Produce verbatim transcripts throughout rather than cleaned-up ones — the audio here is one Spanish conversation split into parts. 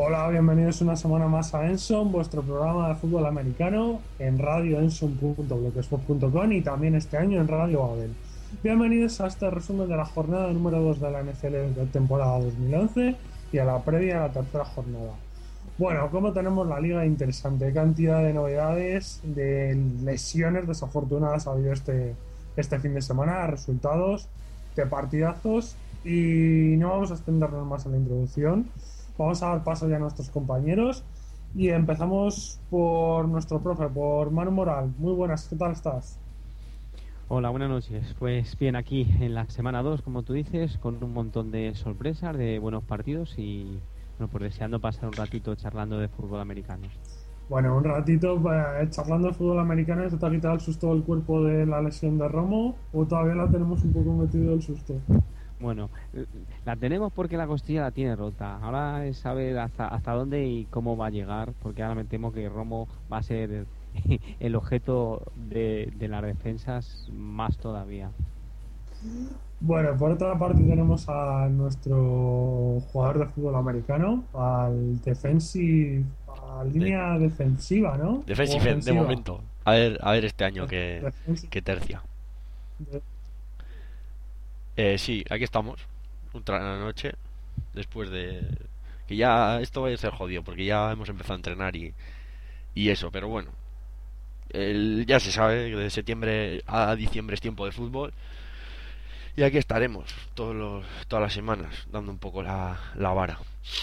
Hola, bienvenidos una semana más a Enson, vuestro programa de fútbol americano en radio enson punto blogspot punto com y también este año en Radio Babel. Bienvenidos a este resumen de la jornada número dos de la N F L de temporada dos mil once y a la previa a la tercera jornada. Bueno, como tenemos la liga interesante, cantidad de novedades, de lesiones desafortunadas ha habido este, este fin de semana, resultados de partidazos y no vamos a extendernos más en la introducción. Vamos a dar paso ya a nuestros compañeros y empezamos por nuestro profe, por Manu Moral. Muy buenas, ¿qué tal estás? Hola, buenas noches. Pues bien, aquí en la semana dos, como tú dices, con un montón de sorpresas, de buenos partidos y bueno, pues deseando pasar un ratito charlando de fútbol americano. Bueno, un ratito eh, charlando de fútbol americano. ¿Te ha quitado el susto del cuerpo de la lesión de Romo o todavía la tenemos un poco metido el susto? Bueno, la tenemos porque la costilla la tiene rota. Ahora es saber hasta, hasta dónde y cómo va a llegar, porque ahora me temo que Romo va a ser el objeto de, de las defensas más todavía. Bueno, por otra parte tenemos a nuestro jugador de fútbol americano, al defensive, a línea de... defensiva, ¿no? Defensive de momento. A ver, a ver este año qué, qué tercia. De... Eh, sí, aquí estamos. Otra noche. Después de... Que ya esto va a ser jodido, porque ya hemos empezado a entrenar y, y eso, pero bueno. El, ya se sabe que de septiembre a diciembre es tiempo de fútbol. Y aquí estaremos todos los, todas las semanas, dando un poco la, la vara.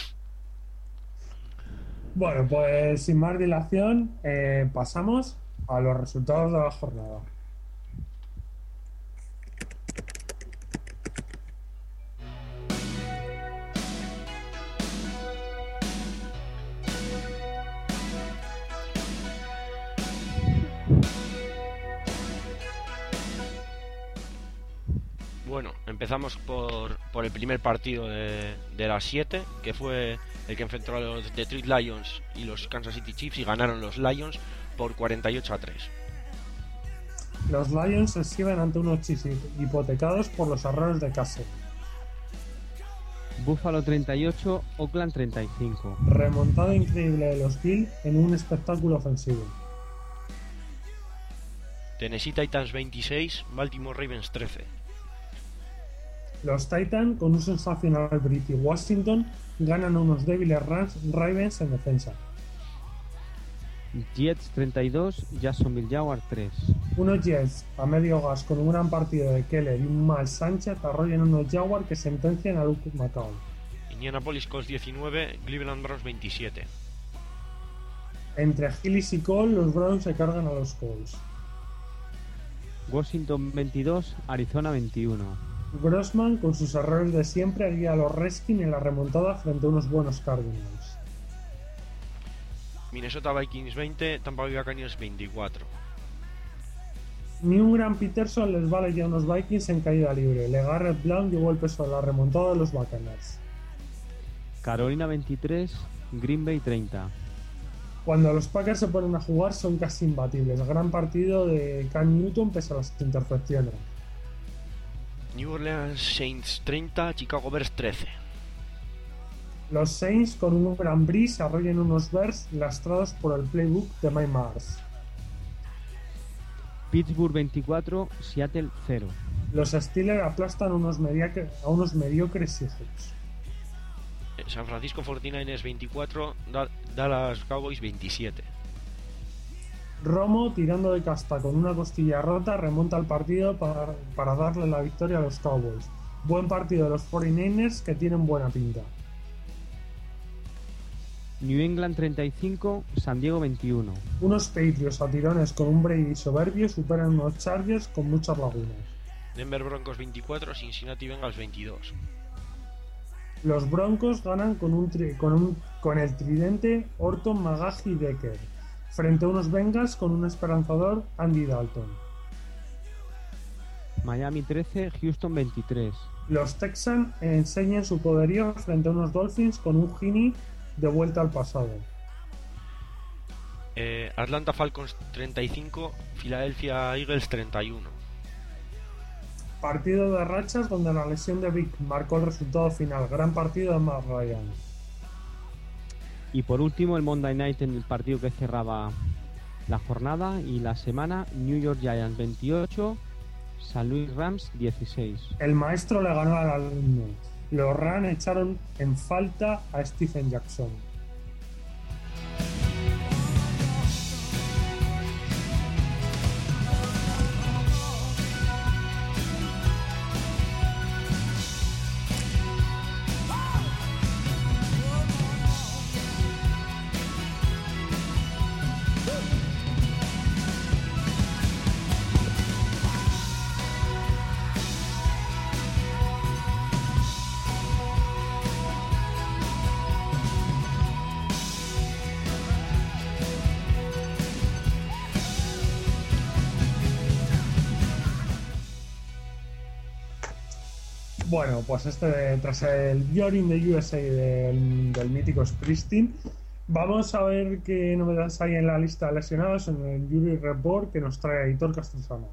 Bueno, pues sin más dilación, eh, pasamos a los resultados de la jornada. Bueno, empezamos por, por el primer partido de, de las siete, que fue el que enfrentó a los Detroit Lions y los Kansas City Chiefs, y ganaron los Lions por cuarenta y ocho a tres. Los Lions se exhiben ante unos Chiefs hipotecados por los errores de Castle. Buffalo treinta y ocho, Oakland treinta y cinco. Remontada increíble de los Bills en un espectáculo ofensivo. Tennessee Titans veintiséis, Baltimore Ravens trece. Los Titans, con un sensacional Brady Washington, ganan a unos débiles Ravens en defensa. Jets treinta y dos, Jacksonville Jaguars tres. Unos Jets a medio gas con un gran partido de Keller y un mal Sánchez arrollan unos Jaguars que sentencian a Luke McCown. Indianapolis Colts diecinueve, Cleveland Browns veintisiete. Entre Hillis y Cole, los Browns se cargan a los Colts. Washington veintidós, Arizona veintiuno. Grossman, con sus errores de siempre, guía a los Redskins en la remontada frente a unos buenos Cardinals. Minnesota Vikings veinte, Tampa Bay Buccaneers veinticuatro. Ni un gran Peterson les vale ya a unos Vikings en caída libre. LeGarrette Blount llevó el peso de la remontada de los Buccaneers. Carolina veintitrés, Green Bay treinta. Cuando los Packers se ponen a jugar son casi imbatibles. Gran partido de Cam Newton pese a las intercepciones. New Orleans Saints treinta, Chicago Bears trece. Los Saints, con un gran Breeze, arrollan unos Bears lastrados por el playbook de Mike Mars. Pittsburgh veinticuatro, Seattle cero. Los Steelers aplastan unos mediocre, a unos mediocres Seahawks. San Francisco cuarenta y nueve ers veinticuatro, Dallas Cowboys veintisiete. Romo, tirando de casta con una costilla rota, remonta el partido para, para darle la victoria a los Cowboys. Buen partido de los cuarenta y nueve ers que tienen buena pinta. New England treinta y cinco, San Diego veintiuno. Unos Patriots a tirones con un Brady soberbio superan unos Chargers con muchas lagunas. Denver Broncos veinticuatro, Cincinnati Bengals veintidós. Los Broncos ganan con, un tri- con, un, con el tridente Orton, McGahee y Decker, frente a unos Bengals con un esperanzador Andy Dalton. Miami trece, Houston veintitrés. Los Texans enseñan su poderío frente a unos Dolphins con un Heaney de vuelta al pasado. Eh, Atlanta Falcons treinta y cinco, Philadelphia Eagles treinta y uno. Partido de rachas donde la lesión de Vic marcó el resultado final. Gran partido de Matt Ryan. Y por último, el Monday Night en el partido que cerraba la jornada y la semana, New York Giants veintiocho, San Luis Rams dieciséis. El maestro le ganó al alumno. Los Rams echaron en falta a Stephen Jackson. Bueno, pues este, tras el You're in the U S A del, del mítico Springsteen, vamos a ver qué novedades hay en la lista de lesionados en el Injury Report que nos trae Aitor Castrezano.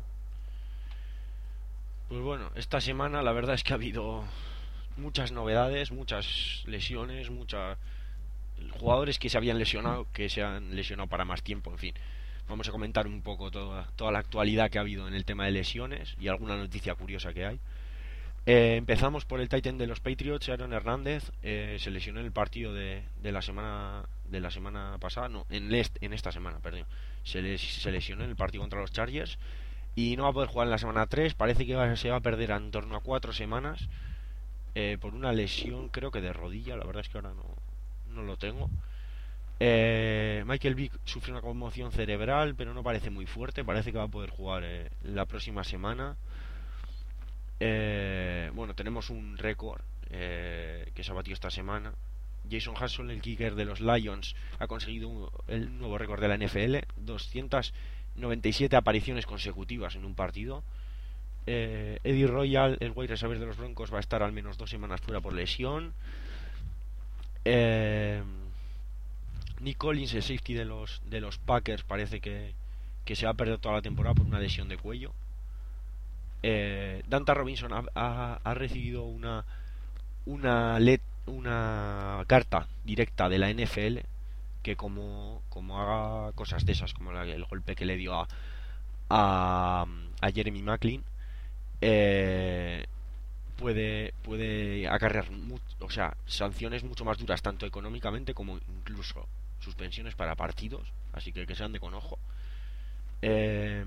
Pues bueno, esta semana la verdad es que ha habido muchas novedades, muchas lesiones, muchas jugadores que se habían lesionado, que se han lesionado para más tiempo, en fin. Vamos a comentar un poco toda, toda la actualidad que ha habido en el tema de lesiones y alguna noticia curiosa que hay. Eh, empezamos por el Titan de los Patriots, Aaron Hernández. Eh, se lesionó en el partido de, de la semana de la semana pasada, no, en, est, en esta semana, perdón. Se, les, se lesionó en el partido contra los Chargers y no va a poder jugar en la semana tres. Parece que va, se va a perder en torno a cuatro semanas eh, por una lesión, creo que de rodilla. La verdad es que ahora no, no lo tengo. Eh, Michael Vick sufrió una conmoción cerebral, pero no parece muy fuerte. Parece que va a poder jugar eh, la próxima semana. Eh, bueno, tenemos un récord eh, que se ha batido esta semana. Jason Hassel, el kicker de los Lions, ha conseguido un, el nuevo récord de la N F L, doscientas noventa y siete apariciones consecutivas en un partido. eh, Eddie Royal, el wide receiver de los Broncos, va a estar al menos dos semanas fuera por lesión. eh, Nick Collins, el safety de los, de los Packers, parece que, que se va a perder toda la temporada por una lesión de cuello. Eh, Dante Robinson ha, ha, ha recibido una una let, una carta directa de la N F L que como, como haga cosas de esas, como la, el golpe que le dio a a, a Jeremy Maclin, eh, puede puede acarrear mucho, o sea, sanciones mucho más duras, tanto económicamente como incluso suspensiones para partidos, así que que se ande con ojo. eh,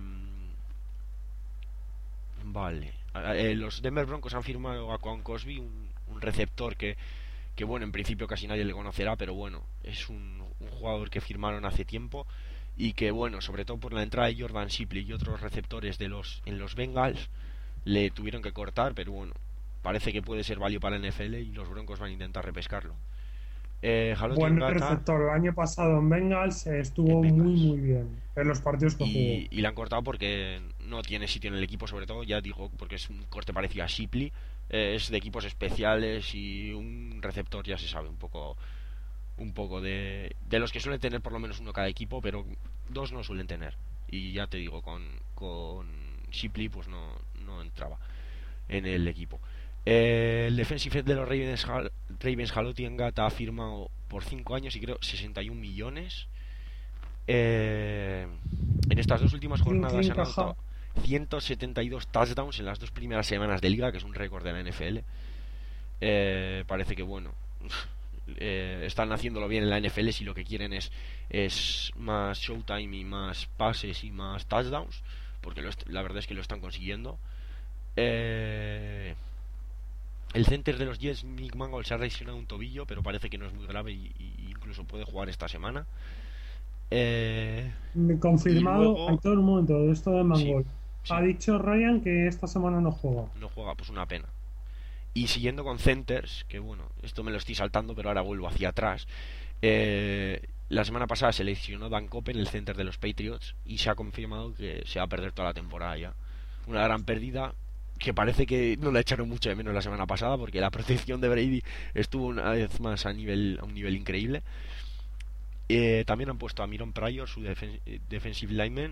Vale, eh, los Denver Broncos han firmado a Quan Cosby, un, un receptor que, que, bueno, en principio casi nadie le conocerá, pero bueno, es un, un jugador que firmaron hace tiempo y que, bueno, sobre todo por la entrada de Jordan Shipley y otros receptores de los en los Bengals, le tuvieron que cortar, pero bueno, parece que puede ser válido para la N F L y los Broncos van a intentar repescarlo. Eh, Buen receptor, el año pasado en Bengals eh, estuvo en Bengals. muy muy bien en los partidos que y, jugó. Y le han cortado porque no tiene sitio en el equipo, sobre todo, ya digo, porque es un corte parecido a Shipley, eh, es de equipos especiales y un receptor ya se sabe un poco un poco de, de los que suelen tener por lo menos uno cada equipo, pero dos no suelen tener. Y ya te digo, con, con Shipley pues no, no entraba en el equipo. Eh, el defensive de los Ravens, Ravens Haloti Ngata, ha firmado por cinco años y creo sesenta y un millones. Eh, en estas dos últimas jornadas se han anotado ciento setenta y dos touchdowns en las dos primeras semanas de liga, que es un récord de la N F L. Eh, parece que bueno, eh, están haciéndolo bien en la N F L si lo que quieren es, es más showtime y más pases y más touchdowns, porque lo la verdad es que lo están consiguiendo. Eh... El center de los Jets, Nick Mangold, se ha lesionado un tobillo, pero parece que no es muy grave y, y incluso puede jugar esta semana. Eh, Confirmado, luego... en todo el momento de esto de Mangold. Sí, sí. Ha dicho Ryan que esta semana no juega. No juega, pues una pena. Y siguiendo con centers, que bueno, esto me lo estoy saltando, pero ahora vuelvo hacia atrás. Eh, la semana pasada se lesionó Dan Coppen, el center de los Patriots, y se ha confirmado que se va a perder toda la temporada ya. Una gran pérdida, que parece que no la echaron mucho de menos la semana pasada, porque la protección de Brady estuvo una vez más a nivel a un nivel increíble. Eh, también han puesto a Miron Pryor, su defen defensive lineman,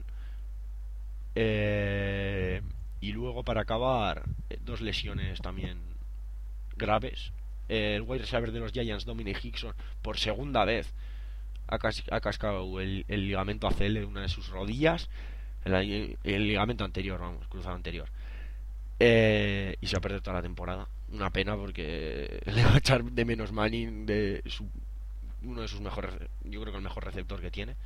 eh, y luego para acabar eh, dos lesiones también graves. Eh, el wide receiver de los Giants, Dominic Hickson, por segunda vez ha, cas- ha cascado el, el ligamento A C L de una de sus rodillas, el, el ligamento anterior, vamos, cruzado anterior. Eh, y se va a perder toda la temporada. Una pena porque le va a echar de menos Manning, de su, uno de sus mejores, yo creo que el mejor receptor que tiene.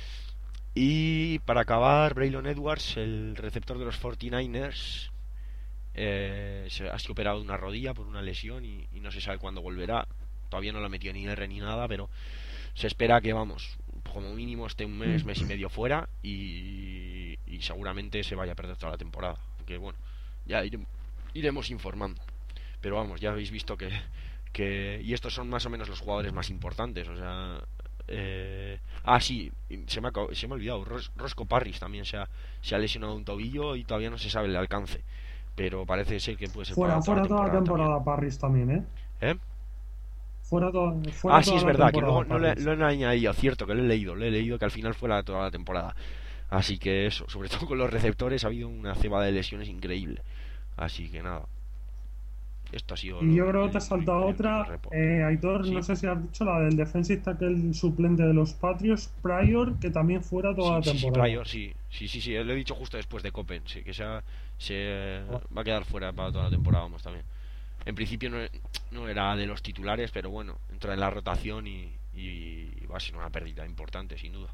Y para acabar, Braylon Edwards, el receptor de los cuarenta y nueve ers, eh, se ha sido operado de una rodilla por una lesión y, y no se sabe cuándo volverá. Todavía no lo ha metido ni R ni nada, pero se espera que, vamos, como mínimo esté un mes, mes y medio fuera y, y seguramente se vaya a perder toda la temporada. Aunque bueno, ya iremos, iremos informando. Pero vamos, ya habéis visto que, que... Y estos son más o menos los jugadores más importantes, o sea... Eh... Ah, sí, se me ha, se me ha olvidado. Ros, Roscoe Parrish también se ha, se ha lesionado un tobillo y todavía no se sabe el alcance. Pero parece ser que puede ser Fuera, para toda fuera la toda la temporada temporada también. Parris también, ¿eh? ¿Eh? Fuera, to fuera Ah, sí, toda es la verdad, que temporada luego no le, Parris. lo he añadido, cierto, que lo he leído, lo he leído que al final fuera toda la temporada. Así que eso, sobre todo con los receptores ha habido una ceba de lesiones increíble. Así que nada, esto ha sido Y lo, yo creo que te el, has saltado el último otra, report. eh, Aitor, no Sí, sé si has dicho la del defensive tackle suplente de los Patriots, Pryor, que también fuera toda sí, la sí, sí, temporada. Pryor, sí, sí, sí, sí, lo he dicho justo después de Copen, sí, que se, ha- se Ah, va a quedar fuera para toda la temporada, vamos, también. En principio no, no era de los titulares, pero bueno, entra en la rotación y, y va a ser una pérdida importante, sin duda.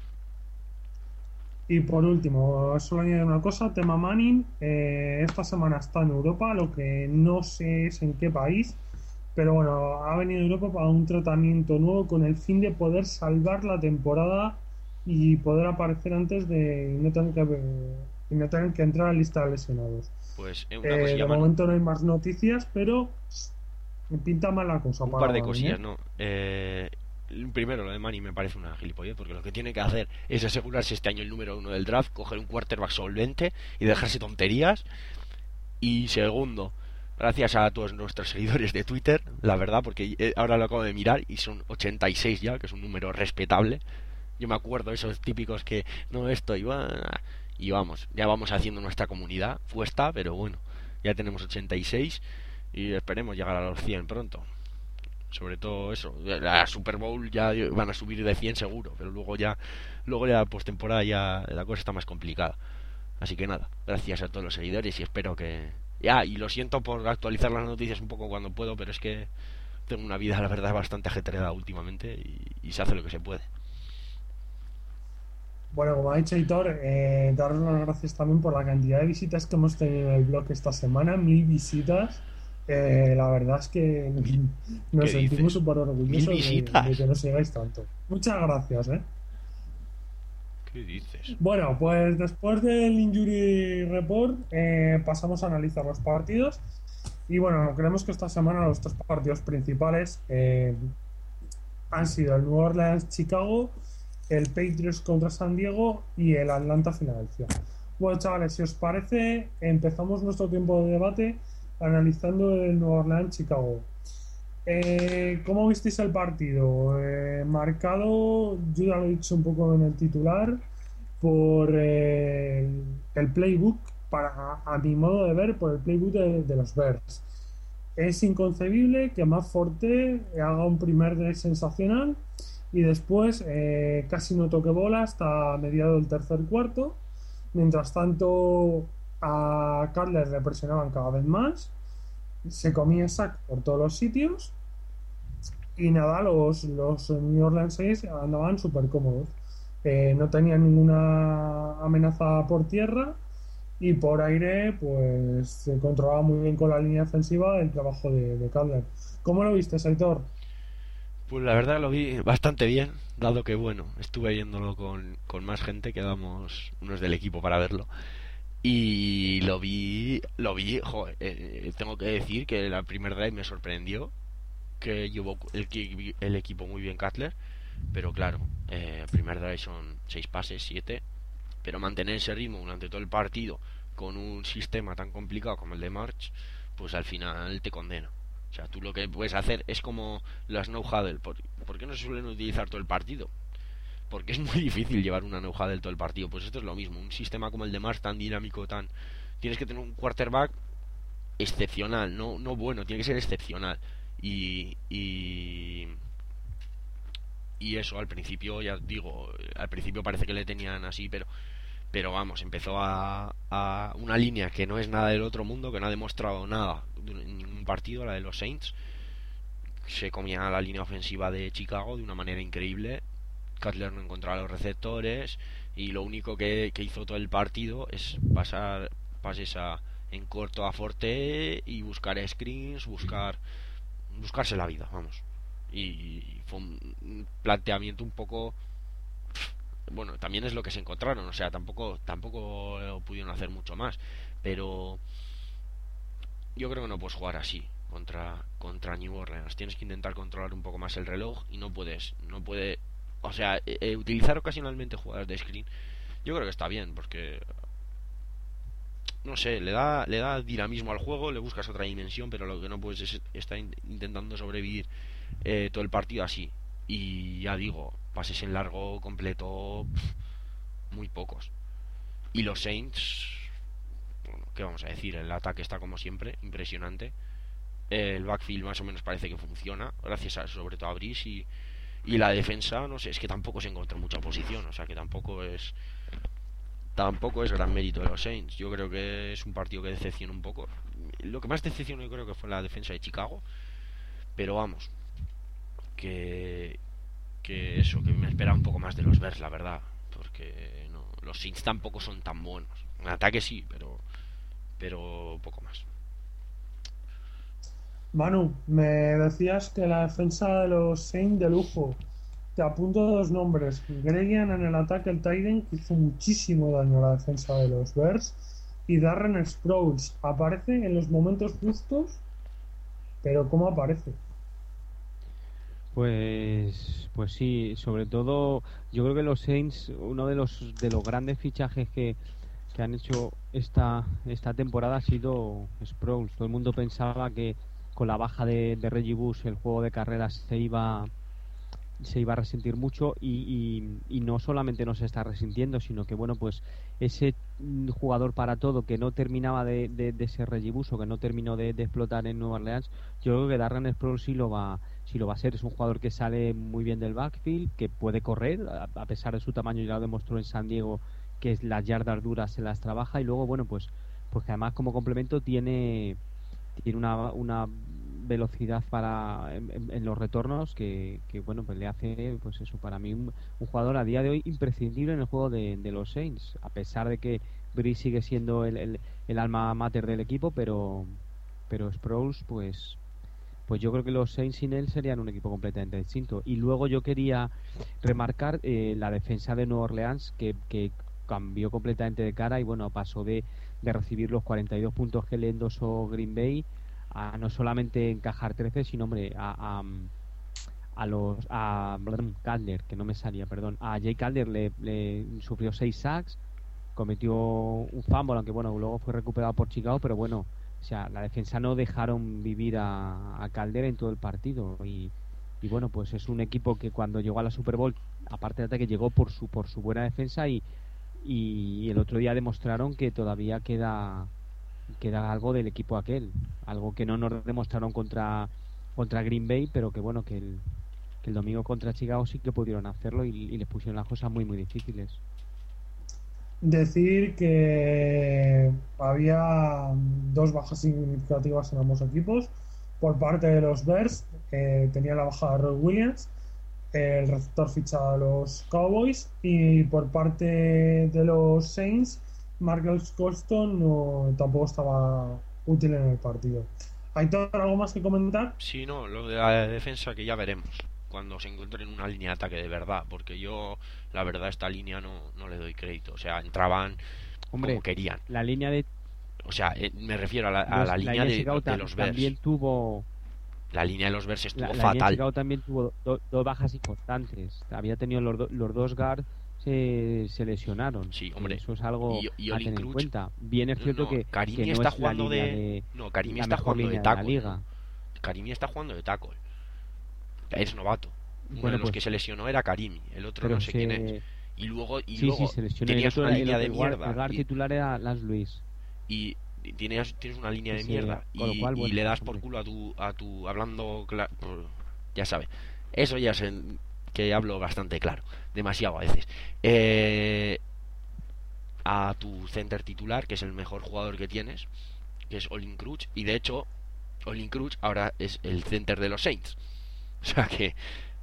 Y por último, solo añadir una cosa, tema Manning, eh, esta semana está en Europa, lo que no sé es en qué país, pero bueno, ha venido a Europa para un tratamiento nuevo con el fin de poder salvar la temporada y poder aparecer antes de y no tener que, y no tener que entrar a la lista de lesionados. Pues eh, una Eh, cosilla, de Manu. momento no hay más noticias, pero pinta mal la cosa Un para par de Manning, cosillas, ¿eh? ¿no? Eh, primero, lo de Manny me parece una gilipollez, porque lo que tiene que hacer es asegurarse este año el número uno del draft, coger un quarterback solvente y dejarse tonterías. Y segundo, gracias a todos nuestros seguidores de Twitter, la verdad, porque eh, ahora lo acabo de mirar y son ochenta y seis ya, que es un número respetable. Yo me acuerdo esos típicos que no esto iba y vamos, ya vamos haciendo nuestra comunidad fuesta, pero bueno, ya tenemos ochenta y seis y esperemos llegar a los cien pronto. Sobre todo eso, la Super Bowl ya van a subir de cien seguro, pero luego ya luego ya postemporada ya la cosa está más complicada. Así que nada, gracias a todos los seguidores y espero que... Ya, y lo siento por actualizar las noticias un poco cuando puedo, pero es que tengo una vida, la verdad, bastante ajetreada últimamente y, y se hace lo que se puede. Bueno, como ha dicho Hitor, eh, daros las gracias también por la cantidad de visitas que hemos tenido en el blog esta semana, mil visitas. Eh, la verdad es que Mil, nos ¿qué sentimos dices? súper ¿Mil orgullosos de, de que visitas? nos sigáis tanto. Muchas gracias, ¿eh? ¿Qué dices? Bueno, pues después del Injury Report eh, pasamos a analizar los partidos. Y bueno, creemos que esta semana los tres partidos principales eh, han sido el New Orleans-Chicago, el Patriots contra San Diego y el Atlanta-Filadelfia. Bueno, chavales, si os parece, empezamos nuestro tiempo de debate analizando el New Orleans-Chicago. Eh, ¿Cómo visteis el partido? Eh, marcado, yo ya lo he dicho un poco en el titular, por eh, el playbook, para, a mi modo de ver, por el playbook de, de los Bears. Es inconcebible que Matt Forte haga un primer drive sensacional y después eh, casi no toque bola hasta mediado del tercer cuarto. Mientras tanto, a Cutler le presionaban cada vez más, se comía sack por todos los sitios y nada, los, los New Orleans Saints andaban súper cómodos. Eh, no tenían ninguna amenaza por tierra y por aire pues se controlaba muy bien con la línea ofensiva el trabajo de, de Cutler. ¿Cómo lo viste, Saitor? Pues la verdad lo vi bastante bien, dado que bueno, estuve viéndolo con, con más gente, quedamos unos del equipo para verlo. Y lo vi, lo vi, joder, eh, tengo que decir que la primer drive me sorprendió, que llevó el, el equipo muy bien Cutler, pero claro, eh, primer drive son seis pases, siete, pero mantener ese ritmo durante todo el partido con un sistema tan complicado como el de March, pues al final te condena. O sea, tú lo que puedes hacer es como las no-huddle. ¿Por, ¿Por qué no se suelen utilizar todo el partido? Porque es muy difícil llevar una no-huddle todo el partido. Pues esto es lo mismo. Un sistema como el de March, tan dinámico, tan... Tienes que tener un quarterback excepcional, no, no bueno, tiene que ser excepcional. Y... y y eso, al principio, ya digo, al principio parece que le tenían así, pero pero vamos, empezó a, a una línea que no es nada del otro mundo, que no ha demostrado nada en ningún partido, la de los Saints. Se comía la línea ofensiva de Chicago de una manera increíble. Cutler no encontraba los receptores y lo único que, que hizo todo el partido es pasar pases a, en corto a Forte y buscar screens, buscar buscarse la vida, vamos. Y, y fue un planteamiento un poco, bueno, también es lo que se encontraron, o sea, tampoco tampoco pudieron hacer mucho más, pero yo creo que no puedes jugar así contra contra New Orleans. Tienes que intentar controlar un poco más el reloj y no puedes no puede, o sea, eh, eh, utilizar ocasionalmente jugadas de screen. Yo creo que está bien porque no sé, le da le da dinamismo al juego, le buscas otra dimensión, pero lo que no puedes es estar in- intentando sobrevivir eh, todo el partido así. Y ya digo, pases en largo completo, pff, muy pocos. Y los Saints, bueno, ¿qué vamos a decir? El ataque está como siempre, impresionante. El backfield más o menos parece que funciona, gracias a, sobre todo a Brice. y, y la defensa, no sé, es que tampoco se encontró en mucha posición, o sea que tampoco es tampoco es gran mérito de los Saints. Yo creo que es un partido que decepciona un poco. Lo que más decepcionó yo creo que fue la defensa de Chicago, pero vamos, que que eso, que me esperaba un poco más de los Bears, la verdad, porque no, los Saints tampoco son tan buenos. En ataque sí, pero pero poco más. Manu, me decías que la defensa de los Saints de lujo. Te apunto dos nombres. Gregian en el ataque, el Tyrant, que hizo muchísimo daño a la defensa de los Bears. Y Darren Sproles aparece en los momentos justos, pero ¿cómo aparece? Pues, pues sí, sobre todo yo creo que los Saints, uno de los de los grandes fichajes que, que han hecho esta esta temporada ha sido Sproles. Todo el mundo pensaba que con la baja de, de Reggie Bush el juego de carreras se iba se iba a resentir mucho y, y, y no solamente no se está resintiendo, sino que bueno, pues ese mm, jugador para todo que no terminaba de, de, de ser Reggie Bush o que no terminó de, de explotar en Nueva Orleans, yo creo que Darren Sproles sí lo va sí lo va a ser. Es un jugador que sale muy bien del backfield, que puede correr a, a pesar de su tamaño, ya lo demostró en San Diego, que es las yardas duras se las trabaja. Y luego bueno, pues pues que además como complemento tiene tiene una, una velocidad para en, en- en los retornos que, que, bueno, pues le hace, pues eso, para mí un, un jugador a día de hoy imprescindible en el juego de, de los Saints, a pesar de que Breeze sigue siendo el, el, el alma mater del equipo, pero pero Sproles, pues pues yo creo que los Saints sin él serían un equipo completamente distinto. Y luego yo quería remarcar eh, la defensa de Nueva Orleans, que, que cambió completamente de cara y bueno, pasó de, de recibir los cuarenta y dos puntos que le endosó Green Bay a no solamente encajar trece, sino hombre, a, a, a los a Cutler, que no me salía, perdón, a Jay Cutler le, le sufrió seis sacks, cometió un fumble, aunque bueno, luego fue recuperado por Chicago, pero bueno, o sea, la defensa no dejaron vivir a, a Calder en todo el partido y, y bueno, pues es un equipo que cuando llegó a la Super Bowl, aparte de ataque, llegó por su por su buena defensa y, y el otro día demostraron que todavía queda queda algo del equipo aquel, algo que no nos demostraron contra contra Green Bay, pero que bueno, que el, que el domingo contra Chicago sí que pudieron hacerlo y, y les pusieron las cosas muy muy difíciles. Decir que había dos bajas significativas en ambos equipos. Por parte de los Bears, eh, tenía la baja de Roy Williams, el receptor fichado de los Cowboys, y por parte de los Saints, Marcus Colston no, tampoco estaba útil en el partido. ¿Hay algo más que comentar? Sí, no, lo de la defensa que ya veremos cuando se encuentren una línea de ataque de verdad, porque yo, la verdad, esta línea no, no le doy crédito. O sea, entraban como Hombre, querían. la línea de O sea, eh, me refiero a la, a los, la la línea línea de de, Chicago de tam- los también Bears. tuvo La línea de los Bears la, estuvo la línea de fatal. Chicago también tuvo do- dos bajas importantes. Había tenido los, do- los dos guards se, se lesionaron. Sí, Que hombre. eso es algo Y, y a Olin tener en Crutch. cuenta. Bien es cierto No, que, que Karimi no está es la jugando línea de. de No, Karimi la está mejor jugando de línea de la tackle, ¿no? liga. Karimi está jugando de tackle. Es novato. Uno de Bueno, los pues que se lesionó era Karimi, el otro pero no sé quién es. se Y luego, y sí, sí, luego se lesionó. El tenías otro una era- el, línea de el guard, el mierda. guard Y, titular era Lance Luis. y tienes, tienes una línea Y de se, mierda. con lo Y, cual, y bueno, le das pues por hombre. culo a tu, a tu hablando, cla- por- ya sabes. Eso ya se, que hablo bastante claro, demasiado a veces. Eh, a tu center titular, que es el mejor jugador que tienes, que es Olin Cruz, y de hecho Olin Cruz ahora es el center de los Saints. O sea que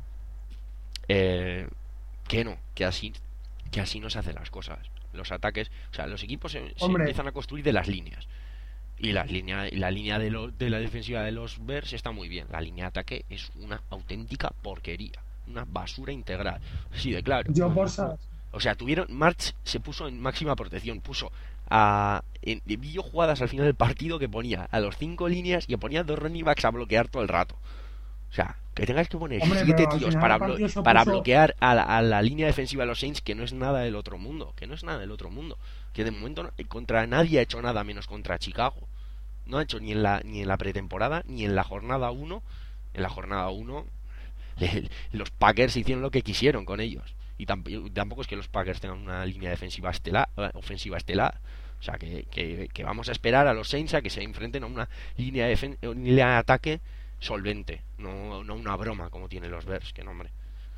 eh, que no, que así que así no se hacen las cosas. Los ataques, o sea, los equipos se, se empiezan a construir de las líneas. Y la línea, la línea de, lo, de la defensiva de los Bears está muy bien. La línea de ataque es una auténtica porquería, una basura integral. Sí, de claro. Yo por sa- O sea, tuvieron March se puso en máxima protección, puso a en, vi yo jugadas al final del partido que ponía a los cinco líneas y ponía dos running backs a bloquear todo el rato. O sea, que tengas que poner Hombre, siete pero al tíos final para, el partido blo- se para puso- bloquear a la, a la línea defensiva de los Saints, que no es nada del otro mundo, que no es nada del otro mundo, que de momento no- contra nadie ha hecho nada menos contra Chicago. No ha hecho ni en la ni en la pretemporada ni en la jornada uno. En la jornada uno le- los Packers hicieron lo que quisieron con ellos. Y tamp- tampoco es que los Packers tengan una línea defensiva estelar, eh, ofensiva estelar. O sea, que, que, que vamos a esperar a los Saints a que se enfrenten a una línea de, defen- una línea de ataque solvente, no, no una broma como tienen los Bears, que nombre.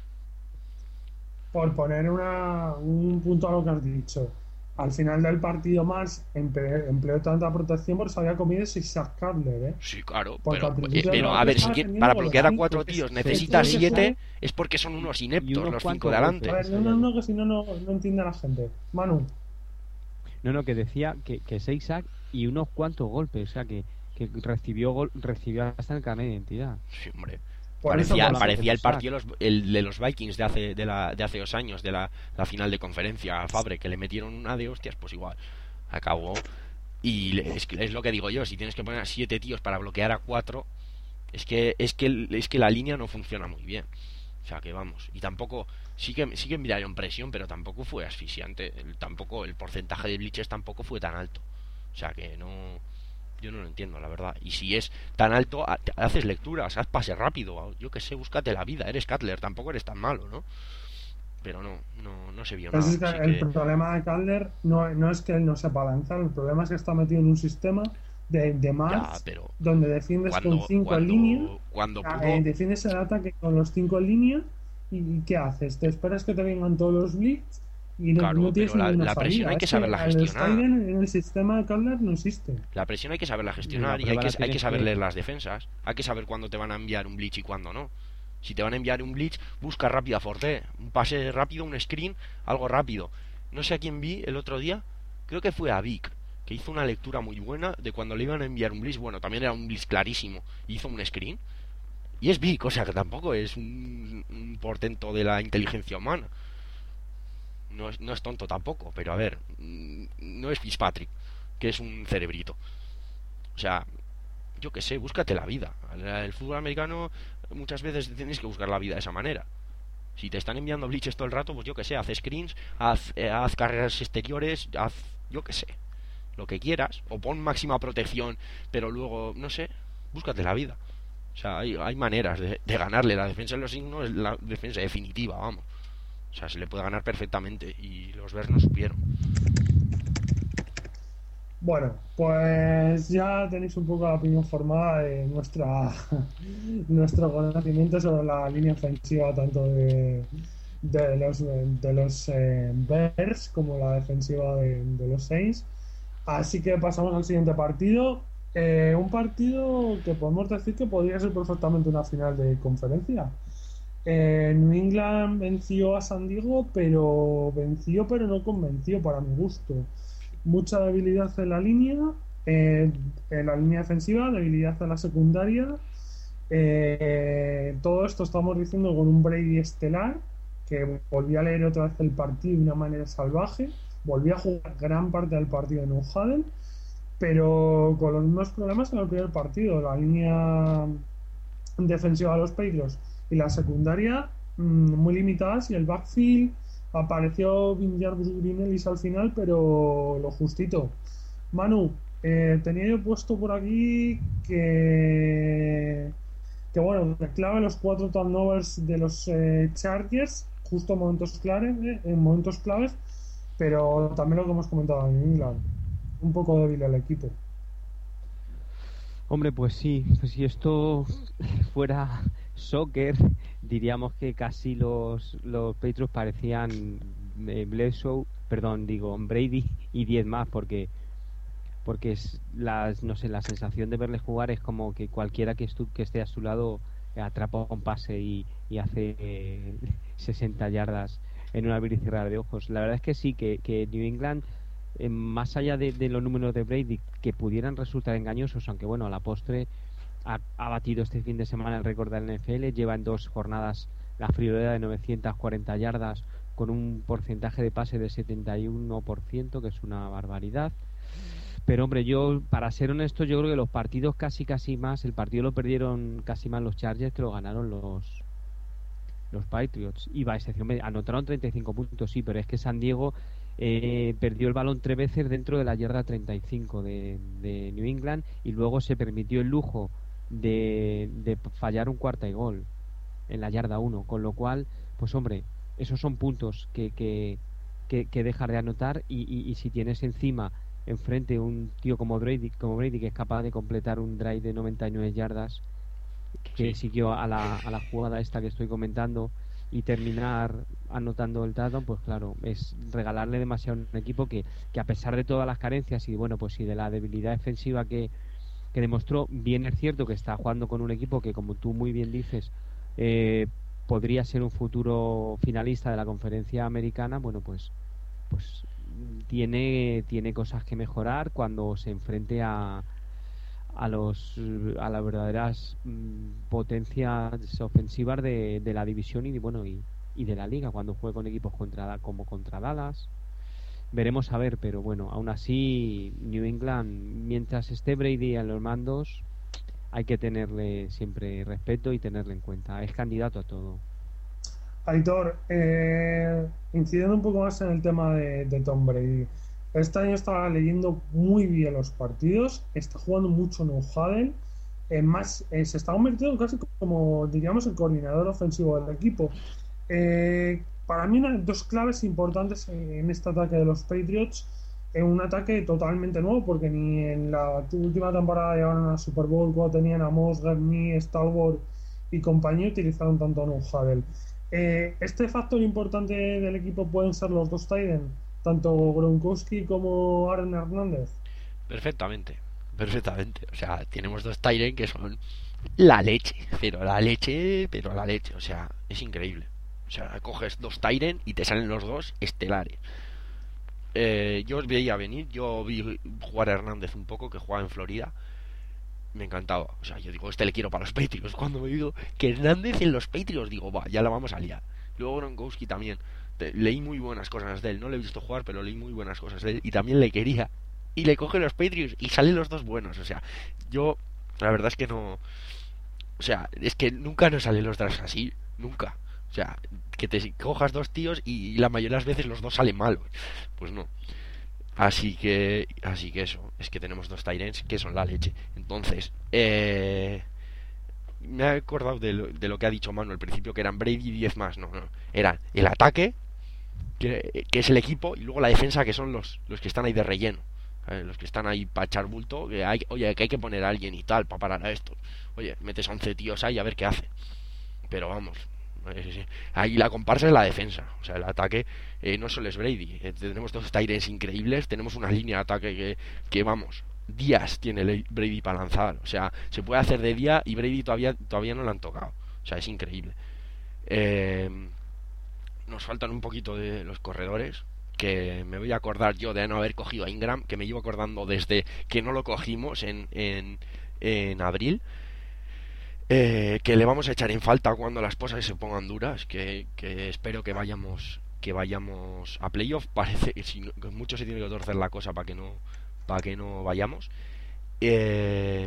por poner una, un punto a lo que has dicho, al final del partido más emple- empleó tanta protección porque se había comido Isaac Cutler, ¿eh? Sí, claro, Porque pero, al eh, principio del pero a partido ver, si estaba quie- defendiendo para con los bloquear a cinco, cuatro que tíos es- necesitas es que siete, son- es porque son unos Y ineptos unos los cinco cuantos de A adelante. golpes. ver, no, no, no, que si no, no, no entiende la gente. Manu, No, no, que decía que, que seis sacks y unos cuantos golpes, o sea, que, que recibió gol, recibió hasta el carnet de identidad. Sí, hombre. por eso Parecía, por la- parecía el Sack. partido los- el de los Vikings de hace de, la, de hace dos años, de la, la final de conferencia a Fabre, que le metieron una de hostias, pues igual. Acabó. Y le- es, que- es lo que digo yo, si tienes que poner a siete tíos para bloquear a cuatro, es que, es que el- es que la línea no funciona muy bien. O sea que vamos. Y tampoco, sí que, sí que miraron presión, pero tampoco fue asfixiante. El, tampoco, el porcentaje de blitzes tampoco fue tan alto. O sea que no. Yo no lo entiendo, la verdad. Y si es tan alto, ha- te- haces lecturas, haz pase rápido. Yo que sé, búscate la vida. Eres Cutler, tampoco eres tan malo, ¿no? Pero no, no, no se vio Pues nada. es que Así el que, problema de Calder no, no es que él no sepa lanzar, el problema es que está metido en un sistema de, de ya, más pero donde defiendes cuando, con cinco en cuando, línea, cuando ah, pudo, eh, defiendes el ataque con los cinco en línea y, y ¿qué haces? Te esperas que te vengan todos los blitz y no, claro, no tienes pero la, ninguna la presión salida. hay que Es saberla el gestionar. Steiden en el sistema de Calder no existe. La presión hay que saberla gestionar La y hay prueba que, la hay tienes que saber que- leer las defensas. Hay que saber cuándo te van a enviar un blitz y cuándo no. Si te van a enviar un blitz, busca rápido a Forte. Un pase rápido, un screen, algo rápido. No sé a quién vi el otro día. Creo que fue a Vic, que hizo una lectura muy buena de cuando le iban a enviar un blitz. Bueno, también era un blitz clarísimo. Hizo un screen. Y es Vic, o sea que tampoco es un, un portento de la inteligencia humana. No es, no es tonto tampoco, pero a ver, mm, no es Fitzpatrick, que es un cerebrito. O sea, yo qué sé, búscate la vida. El fútbol americano muchas veces tienes que buscar la vida de esa manera. Si te están enviando blitches todo el rato, pues yo qué sé, haz screens, haz, eh, haz carreras exteriores, haz, yo qué sé, lo que quieras. O pon máxima protección, pero luego, no sé, búscate la vida. O sea, hay, hay maneras de, de ganarle. La defensa de los signos es la defensa definitiva, vamos. O sea, se le puede ganar perfectamente y los Bears no supieron. Bueno, pues ya tenéis un poco la opinión formada de nuestra nuestro conocimiento sobre la línea ofensiva tanto de, de los de los eh, Bears como la defensiva de, de los Saints. Así que pasamos al siguiente partido. Eh, un partido que podemos decir que podría ser perfectamente una final de conferencia. Eh, New England venció a San Diego, pero venció, pero no convenció para mi gusto. Mucha debilidad en la línea, eh, en la línea defensiva, debilidad en la secundaria. Eh, todo esto estamos diciendo con un Brady estelar que volví a leer otra vez el partido de una manera salvaje, volví a jugar gran parte del partido en un huddle, pero con los mismos problemas que en el primer partido. La línea defensiva de los Patriots y la secundaria mmm, muy limitadas, y el backfield apareció Vinjardus Greenellis al final, pero lo justito. Manu, eh, tenía yo puesto por aquí que que bueno, que clave los cuatro turnovers de los eh, Chargers justo en momentos claves, eh, en momentos claves, pero también lo que hemos comentado en England, un poco débil el equipo. Hombre, pues sí, pues si esto fuera soccer, diríamos que casi los, los Patriots parecían eh, Bledsoe, perdón, digo Brady y diez más, porque porque es las, no sé, la sensación de verles jugar es como que cualquiera que, estu que esté a su lado atrapa un pase y, y hace eh, sesenta yardas en una abrir y cerrar de ojos. La verdad es que sí, que, que New England, eh, más allá de, de los números de Brady, que pudieran resultar engañosos, aunque bueno, a la postre ha, ha batido este fin de semana el récord de la N F L, lleva en dos jornadas la friolera de novecientas cuarenta yardas con un porcentaje de pase de setenta y uno por ciento, que es una barbaridad. Pero hombre, yo, para ser honesto, yo creo que los partidos casi casi más, el partido lo perdieron casi más los Chargers que lo ganaron los los Patriots. Y va, excepción, anotaron treinta y cinco puntos, sí, pero es que San Diego eh, perdió el balón tres veces dentro de la yarda treinta y cinco de, de New England, y luego se permitió el lujo de, de fallar un cuarta y gol en la yarda uno, con lo cual, pues hombre, esos son puntos que, que, que, que dejar de anotar, y, y, y si tienes encima enfrente un tío como Brady, como Brady que es capaz de completar un drive de noventa y nueve yardas, que Sí. siguió a la, a la jugada esta que estoy comentando, y terminar anotando el touchdown, pues claro, es regalarle demasiado a un equipo que, que a pesar de todas las carencias y bueno, pues y de la debilidad defensiva que, que demostró, bien es cierto que está jugando con un equipo que, como tú muy bien dices, eh, podría ser un futuro finalista de la conferencia americana. Bueno, pues pues tiene tiene cosas que mejorar cuando se enfrente a a los a las verdaderas mm, potencias ofensivas de, de la división y bueno y, y de la liga, cuando juegue con equipos contra como contra Dallas. Veremos a ver, pero bueno, aún así New England, mientras esté Brady en los mandos, hay que tenerle siempre respeto y tenerle en cuenta. Es candidato a todo. Aitor, eh, incidiendo un poco más en el tema de, de Tom Brady, este año estaba leyendo muy bien los partidos, está jugando mucho en Haden, eh, más, eh, se está convirtiendo casi como, diríamos, el coordinador ofensivo del equipo. Eh, para mí, una, dos claves importantes en este ataque de los Patriots, en un ataque totalmente nuevo, porque ni en la última temporada llegaron a la Super Bowl cuando tenían a Moss, Gardner, Stalwart y compañía, utilizaron tanto a No Huddle. Eh, este factor importante del equipo pueden ser los dos tight end, tanto Gronkowski como Aaron Hernández. Perfectamente, perfectamente. O sea, tenemos dos Tyren que son la leche, pero la leche, pero la leche. O sea, es increíble. O sea, coges dos Tyren y te salen los dos estelares. Eh, yo os veía venir, yo vi jugar a Hernández un poco, que jugaba en Florida. Me encantaba. O sea, yo digo, este le quiero para los Patriots. Cuando me digo que Hernández en los Patriots, digo, va, ya la vamos a liar. Luego Gronkowski también. Te- leí muy buenas cosas de él. No le he visto jugar, pero leí muy buenas cosas de él. Y también le quería. Y le coge los Patriots y salen los dos buenos. O sea, yo, la verdad es que no. O sea, es que nunca nos salen los drafts así. Nunca. O sea, que te cojas dos tíos y la mayoría de las veces los dos salen malos. Pues no. Así que, así que eso, es que tenemos dos Tyrants que son la leche. Entonces, eh, me he acordado de lo, de lo que ha dicho Manu al principio, que eran Brady y diez más. No, no, eran el ataque, que, que es el equipo, y luego la defensa, que son los, los que están ahí de relleno. ¿Sabes? Los que están ahí para echar bulto, que hay, oye, que hay que poner a alguien y tal para parar a estos. Oye, metes a once tíos ahí a ver qué hace. Pero vamos, eh, ahí la comparsa es la defensa. O sea, el ataque eh, no solo es Brady. Eh, tenemos dos Tyrants increíbles. Tenemos una línea de ataque que, que vamos, días tiene Le- Brady para lanzar. O sea, se puede hacer de día y Brady todavía, todavía no lo han tocado. O sea, es increíble. Eh, nos faltan un poquito de los corredores. Que me voy a acordar yo de no haber cogido a Ingram. Que me llevo acordando desde que no lo cogimos en, en, en abril. Eh, que le vamos a echar en falta cuando las cosas se pongan duras, que, que espero que vayamos que vayamos a playoff. Parece que, si no, que mucho se tiene que torcer la cosa para que no para que no vayamos. Eh,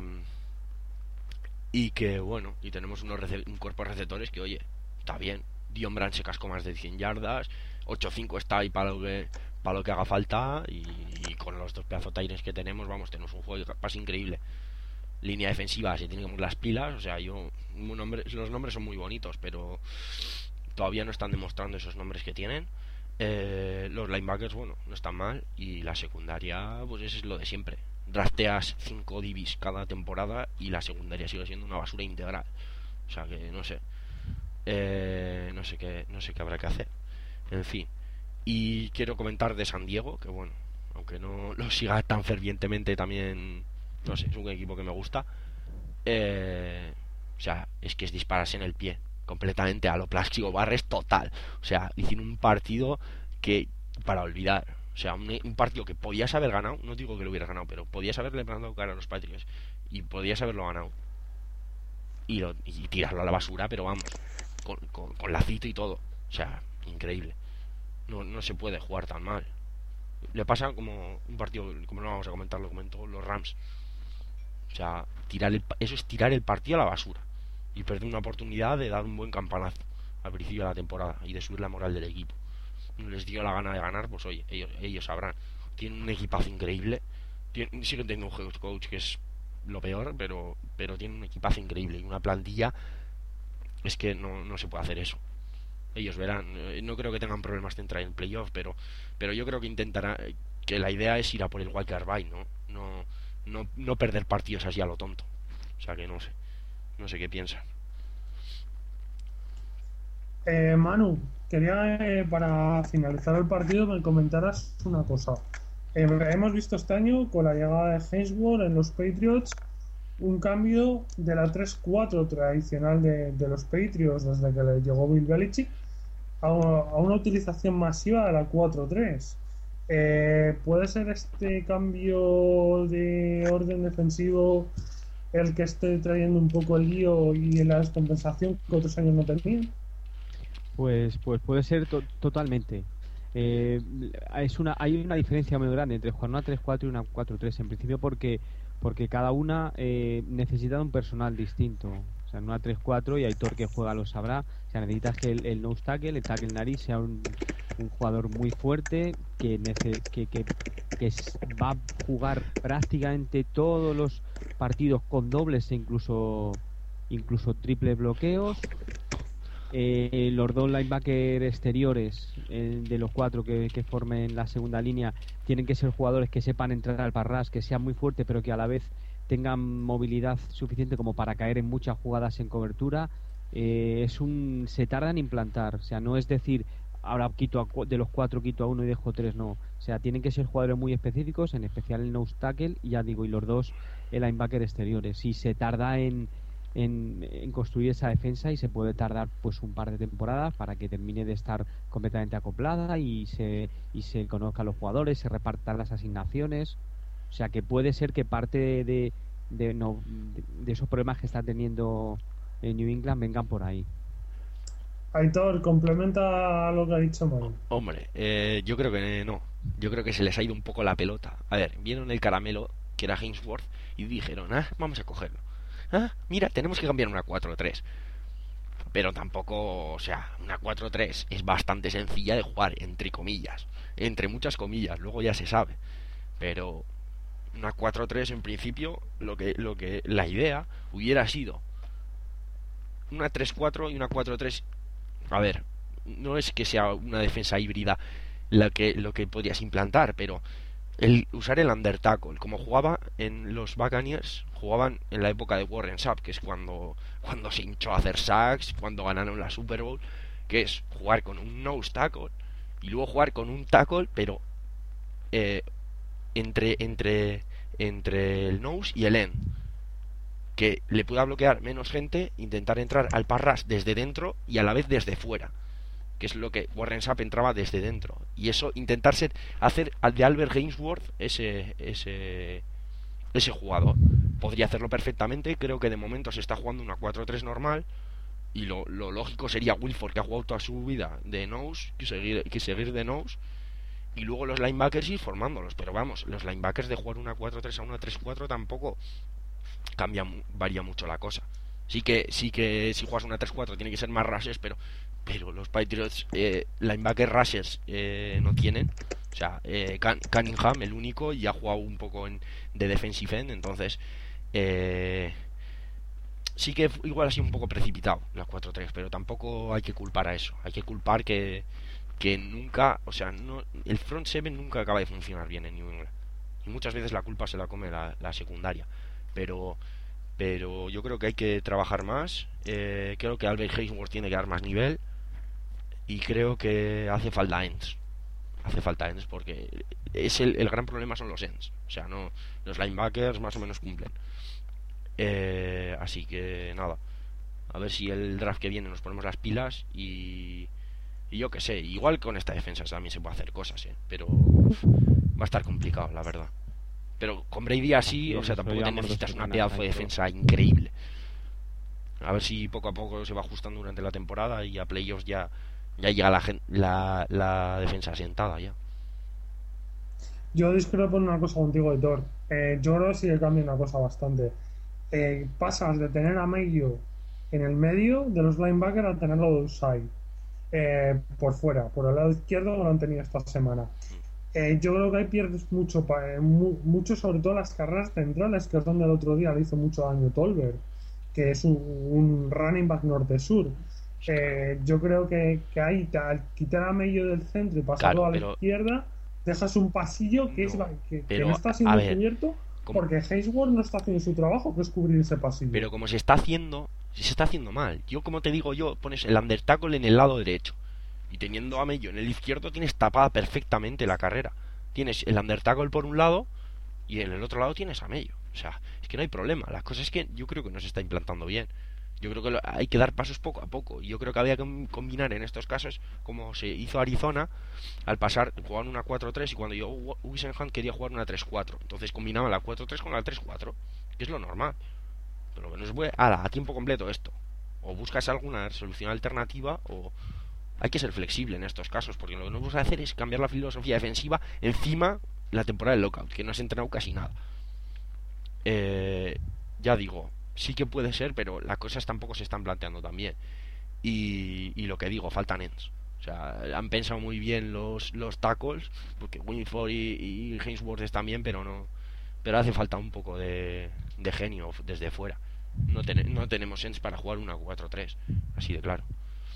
y que bueno, y tenemos unos rece- un cuerpo de receptores que oye, está bien. Dion Brand se cascó más de cien yardas, ocho cinco está ahí para lo que para lo que haga falta, y, y con los dos pedazos Tyrants que tenemos, vamos, tenemos un juego de pase increíble. Línea defensiva se tienen que poner las pilas. O sea, yo un nombre, los nombres son muy bonitos, pero todavía no están demostrando esos nombres que tienen. Eh, los linebackers, bueno, no están mal. Y la secundaria, pues eso es lo de siempre. Drafteas cinco divis cada temporada y la secundaria sigue siendo una basura integral. O sea que no sé. Eh, no sé qué, no sé qué habrá que hacer. En fin. Y quiero comentar de San Diego, que bueno, aunque no lo siga tan fervientemente, también, no sé, es un equipo que me gusta. Eh, o sea, es que es dispararse en el pie, completamente a lo Plástico Barres total. O sea, hicieron un partido que, para olvidar. O sea, un, un partido que podías haber ganado, no digo que lo hubieras ganado, pero podías haberle mandado cara a los Patriots y podías haberlo ganado. Y, lo, y tirarlo a la basura, pero vamos, con, con, con lacito y todo. O sea, increíble. No, no se puede jugar tan mal. Le pasa como un partido, como no vamos a comentar, lo comentó los Rams. O sea, tirar el, eso es tirar el partido a la basura y perder una oportunidad de dar un buen campanazo al principio de la temporada y de subir la moral del equipo. No les dio la gana de ganar, pues oye, ellos, ellos sabrán. Tienen un equipazo increíble. Tienen, siguen teniendo un head coach que es lo peor, pero pero tienen un equipazo increíble y una plantilla. Es que no, no se puede hacer eso. Ellos verán. No creo que tengan problemas de entrar en playoff, pero pero yo creo que intentará, que la idea es ir a por el wildcard bye, ¿no? No, no, no perder partidos así a lo tonto. O sea que no sé, no sé qué piensan. Eh, Manu, quería eh, para finalizar el partido me comentaras una cosa. Eh, hemos visto este año con la llegada de Hainsworth en los Patriots un cambio de la tres cuatro tradicional de, de los Patriots desde que le llegó Bill Belichick a, a una utilización masiva de la cuatro tres. Eh, ¿Puede ser este cambio de orden defensivo el que esté trayendo un poco el lío y la descompensación que otros años no tenían? Pues, pues puede ser to- totalmente. Eh, es una, hay una diferencia muy grande entre jugar una tres cuatro y una cuatro tres en principio porque porque cada una eh, necesita de un personal distinto. O sea, en una tres cuatro, y Aitor que juega lo sabrá, o sea, necesitas que el, el nose tackle, el tackle nariz, sea un, un jugador muy fuerte que, nece- que, que, que s- va a jugar prácticamente todos los partidos con dobles e incluso incluso triple bloqueos. Eh, los dos linebackers exteriores eh, de los cuatro que, que formen la segunda línea tienen que ser jugadores que sepan entrar al parras, que sean muy fuertes pero que a la vez tengan movilidad suficiente como para caer en muchas jugadas en cobertura. Eh, es un se tarda en implantar, o sea, no es decir ahora quito a, cu- de los cuatro quito a uno y dejo tres, no, o sea, tienen que ser jugadores muy específicos, en especial el nose tackle y ya digo, y los dos el linebacker exteriores, y se tarda en en, en construir esa defensa, y se puede tardar pues un par de temporadas para que termine de estar completamente acoplada y se y se conozcan los jugadores, se repartan las asignaciones. O sea que puede ser que parte de, de, de, no, de, de esos problemas que está teniendo en New England vengan por ahí. Aitor, complementa lo que ha dicho Manu. Hombre, eh, yo creo que no. Yo creo que se les ha ido un poco la pelota. A ver, vieron el caramelo, que era Hainsworth, y dijeron, ah, vamos a cogerlo. Ah, mira, tenemos que cambiar una cuatro tres. Pero tampoco, o sea, una cuatro tres es bastante sencilla de jugar, entre comillas. Entre muchas comillas, luego ya se sabe. Pero una cuatro tres en principio, lo que, lo que la idea hubiera sido una tres cuatro y una cuatro tres. A ver, no es que sea una defensa híbrida la que, lo que podrías implantar, pero el usar el under tackle, como jugaba en los Buccaneers, jugaban en la época de Warren Sapp, que es cuando, cuando se hinchó a hacer sacks, cuando ganaron la Super Bowl, que es jugar con un nose tackle y luego jugar con un tackle, pero eh, entre, entre, entre el nose y el end, que le pueda bloquear menos gente, intentar entrar al parras desde dentro y a la vez desde fuera, que es lo que Warren Sapp entraba desde dentro, y eso intentar ser, hacer de Albert Hainsworth ese ese ese jugador. Podría hacerlo perfectamente. Creo que de momento se está jugando una cuatro tres normal, y lo, lo lógico sería Wilford, que ha jugado toda su vida de nose, que seguir, que seguir de nose, y luego los linebackers ir formándolos. Pero vamos, los linebackers de jugar una cuatro tres a una tres cuatro tampoco cambia, varía mucho la cosa. Sí que sí que si juegas una tres cuatro tiene que ser más rushes, pero pero los Patriots eh, linebacker rushes eh, no tienen. O sea, eh, Cunningham el único, y ha jugado un poco en, de defensive end, entonces eh, sí que igual ha sido un poco precipitado la cuatro tres, pero tampoco hay que culpar a eso. Hay que culpar que que nunca, o sea, no, el front seven nunca acaba de funcionar bien en New England, y muchas veces la culpa se la come la, la secundaria. Pero pero yo creo que hay que trabajar más. Eh, creo que Albert Hainsworth tiene que dar más nivel y creo que hace falta ends. Hace falta ends porque es el, el gran problema son los ends. O sea, no los linebackers más o menos cumplen. Eh, así que nada, a ver si el draft que viene nos ponemos las pilas y, y yo que sé, igual con esta defensa también se puede hacer cosas, ¿eh? Pero uf, va a estar complicado, la verdad. Pero con Brady así, sí, o sea, tampoco te necesitas una pedazo de defensa increíble. A ver si poco a poco se va ajustando durante la temporada y a playoffs ya, ya llega la, la, la defensa asentada ya. Yo discrepo en una cosa contigo, Editor. Eh, yo creo que sí que cambia una cosa bastante. Eh, pasas de tener a Mayo en el medio de los linebackers a tenerlo de outside, eh, por fuera, por el lado izquierdo, que lo han tenido esta semana. Eh, yo creo que ahí pierdes mucho, eh, mu mucho, sobre todo las carreras centrales, que es donde el otro día le hizo mucho daño Tolbert, que es un, un running back norte-sur. Eh, yo creo que, que ahí, al quitar a medio del centro y pasarlo claro, a la pero... izquierda, dejas un pasillo que, no, es, que, pero, que no está siendo cubierto porque Hainsworth no está haciendo su trabajo, que es cubrir ese pasillo. Pero como se está haciendo, se está haciendo mal. Yo, como te digo yo, pones el under tackle en el lado derecho y teniendo a Mello en el izquierdo tienes tapada perfectamente la carrera. Tienes el under tackle por un lado y en el otro lado tienes a Mello. O sea, es que no hay problema. La cosa es que yo creo que no se está implantando bien. Yo creo que hay que dar pasos poco a poco. Y yo creo que había que combinar en estos casos, como se hizo Arizona, al pasar, jugaban una cuatro tres y cuando yo Whisenhunt quería jugar una tres cuatro. Entonces combinaban la cuatro tres con la tres cuatro, que es lo normal. Pero que no se puede, ala, a tiempo completo esto. O buscas alguna solución alternativa o... Hay que ser flexible en estos casos, porque lo que no vamos a hacer es cambiar la filosofía defensiva encima la temporada del lockout, que no has entrenado casi nada. Eh, ya digo, sí que puede ser, pero las cosas tampoco se están planteando tan bien. Y, y lo que digo, faltan ends. O sea, han pensado muy bien los, los tackles, porque Winford y, y Hainsworth están bien, pero no. Pero hace falta un poco de, de genio desde fuera. No, ten, no tenemos ends para jugar una cuatro tres, así de claro.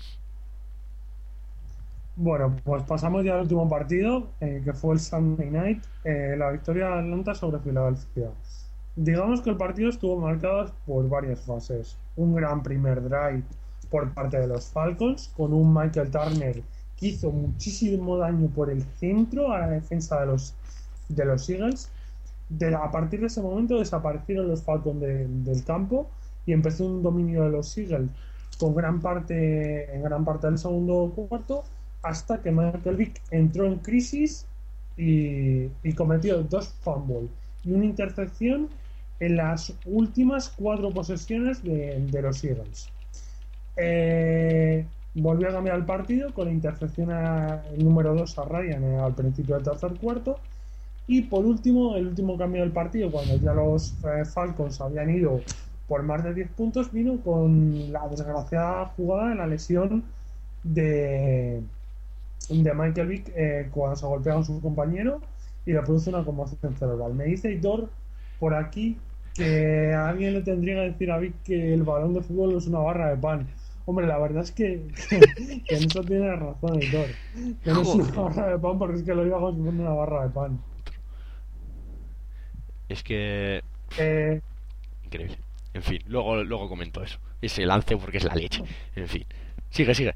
Bueno, pues pasamos ya al último partido, eh, que fue el Sunday Night, eh, la victoria de Atlanta sobre Filadelfia. Digamos que el partido estuvo marcado por varias fases. Un gran primer drive por parte de los Falcons, con un Michael Turner que hizo muchísimo daño por el centro a la defensa de los, de los Eagles. De, a partir de ese momento desaparecieron los Falcons de, del campo y empezó un dominio de los Eagles con gran parte, en gran parte del segundo cuarto, hasta que Michael Vick entró en crisis y, y cometió dos fumbles y una intercepción en las últimas cuatro posesiones de, de los Eagles. Eh, volvió a cambiar el partido con la intercepción a, el número dos a Ryan eh, al principio del tercer cuarto. Y por último, el último cambio del partido, cuando ya los eh, Falcons habían ido por más de diez puntos, vino con la desgraciada jugada de la lesión de de Michael Vick eh, cuando se golpea con su compañero y le produce una conmoción cerebral. Me dice Hitor por aquí que a alguien le tendría que decir a Vick que el balón de fútbol es una barra de pan. Hombre, la verdad es que, que, que en eso tiene razón Hitor, que no es una barra de pan, porque es que lo iba a como una barra de pan. Es que eh... increíble. En fin, luego, luego comento eso, ese lance, porque es la leche. En fin, sigue, sigue.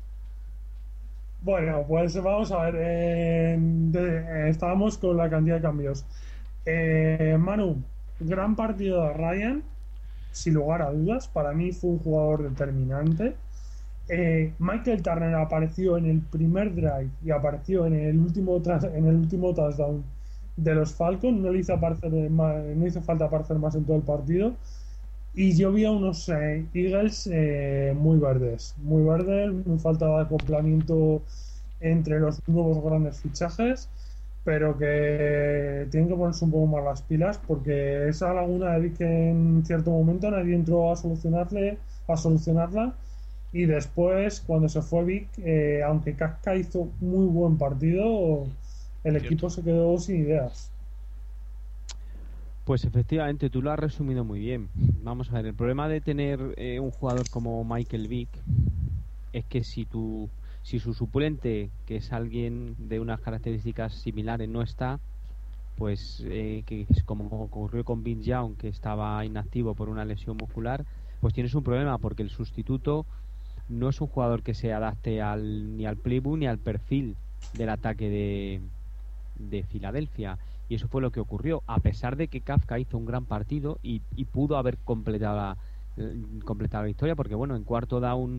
Bueno, pues vamos a ver. Eh, de, eh, estábamos con la cantidad de cambios. Eh, Manu, gran partido de Ryan, sin lugar a dudas. Para mí fue un jugador determinante. Eh, Michael Turner apareció en el primer drive y apareció en el último en el último touchdown de los Falcons. No le hizo, aparecer más, no hizo falta aparecer más en todo el partido. Y yo vi a unos eh, Eagles eh, muy verdes, muy verdes, muy falta de acoplamiento entre los nuevos grandes fichajes, pero que tienen que ponerse un poco más las pilas, porque esa laguna de Vick en cierto momento nadie entró a solucionarle, a solucionarla, y después cuando se fue Vick, eh, aunque Casca hizo muy buen partido, el equipo se quedó sin ideas. Pues efectivamente, tú lo has resumido muy bien. Vamos a ver, el problema de tener eh, un jugador como Michael Vick es que si tu, si su suplente, que es alguien de unas características similares, no está, pues eh, que es como ocurrió con Vince Young, que estaba inactivo por una lesión muscular, pues tienes un problema porque el sustituto no es un jugador que se adapte al, ni al playbook ni al perfil del ataque de, de Filadelfia. Y eso fue lo que ocurrió, a pesar de que Kafka hizo un gran partido y, y pudo haber completado la, completado la victoria, porque bueno, en cuarto down,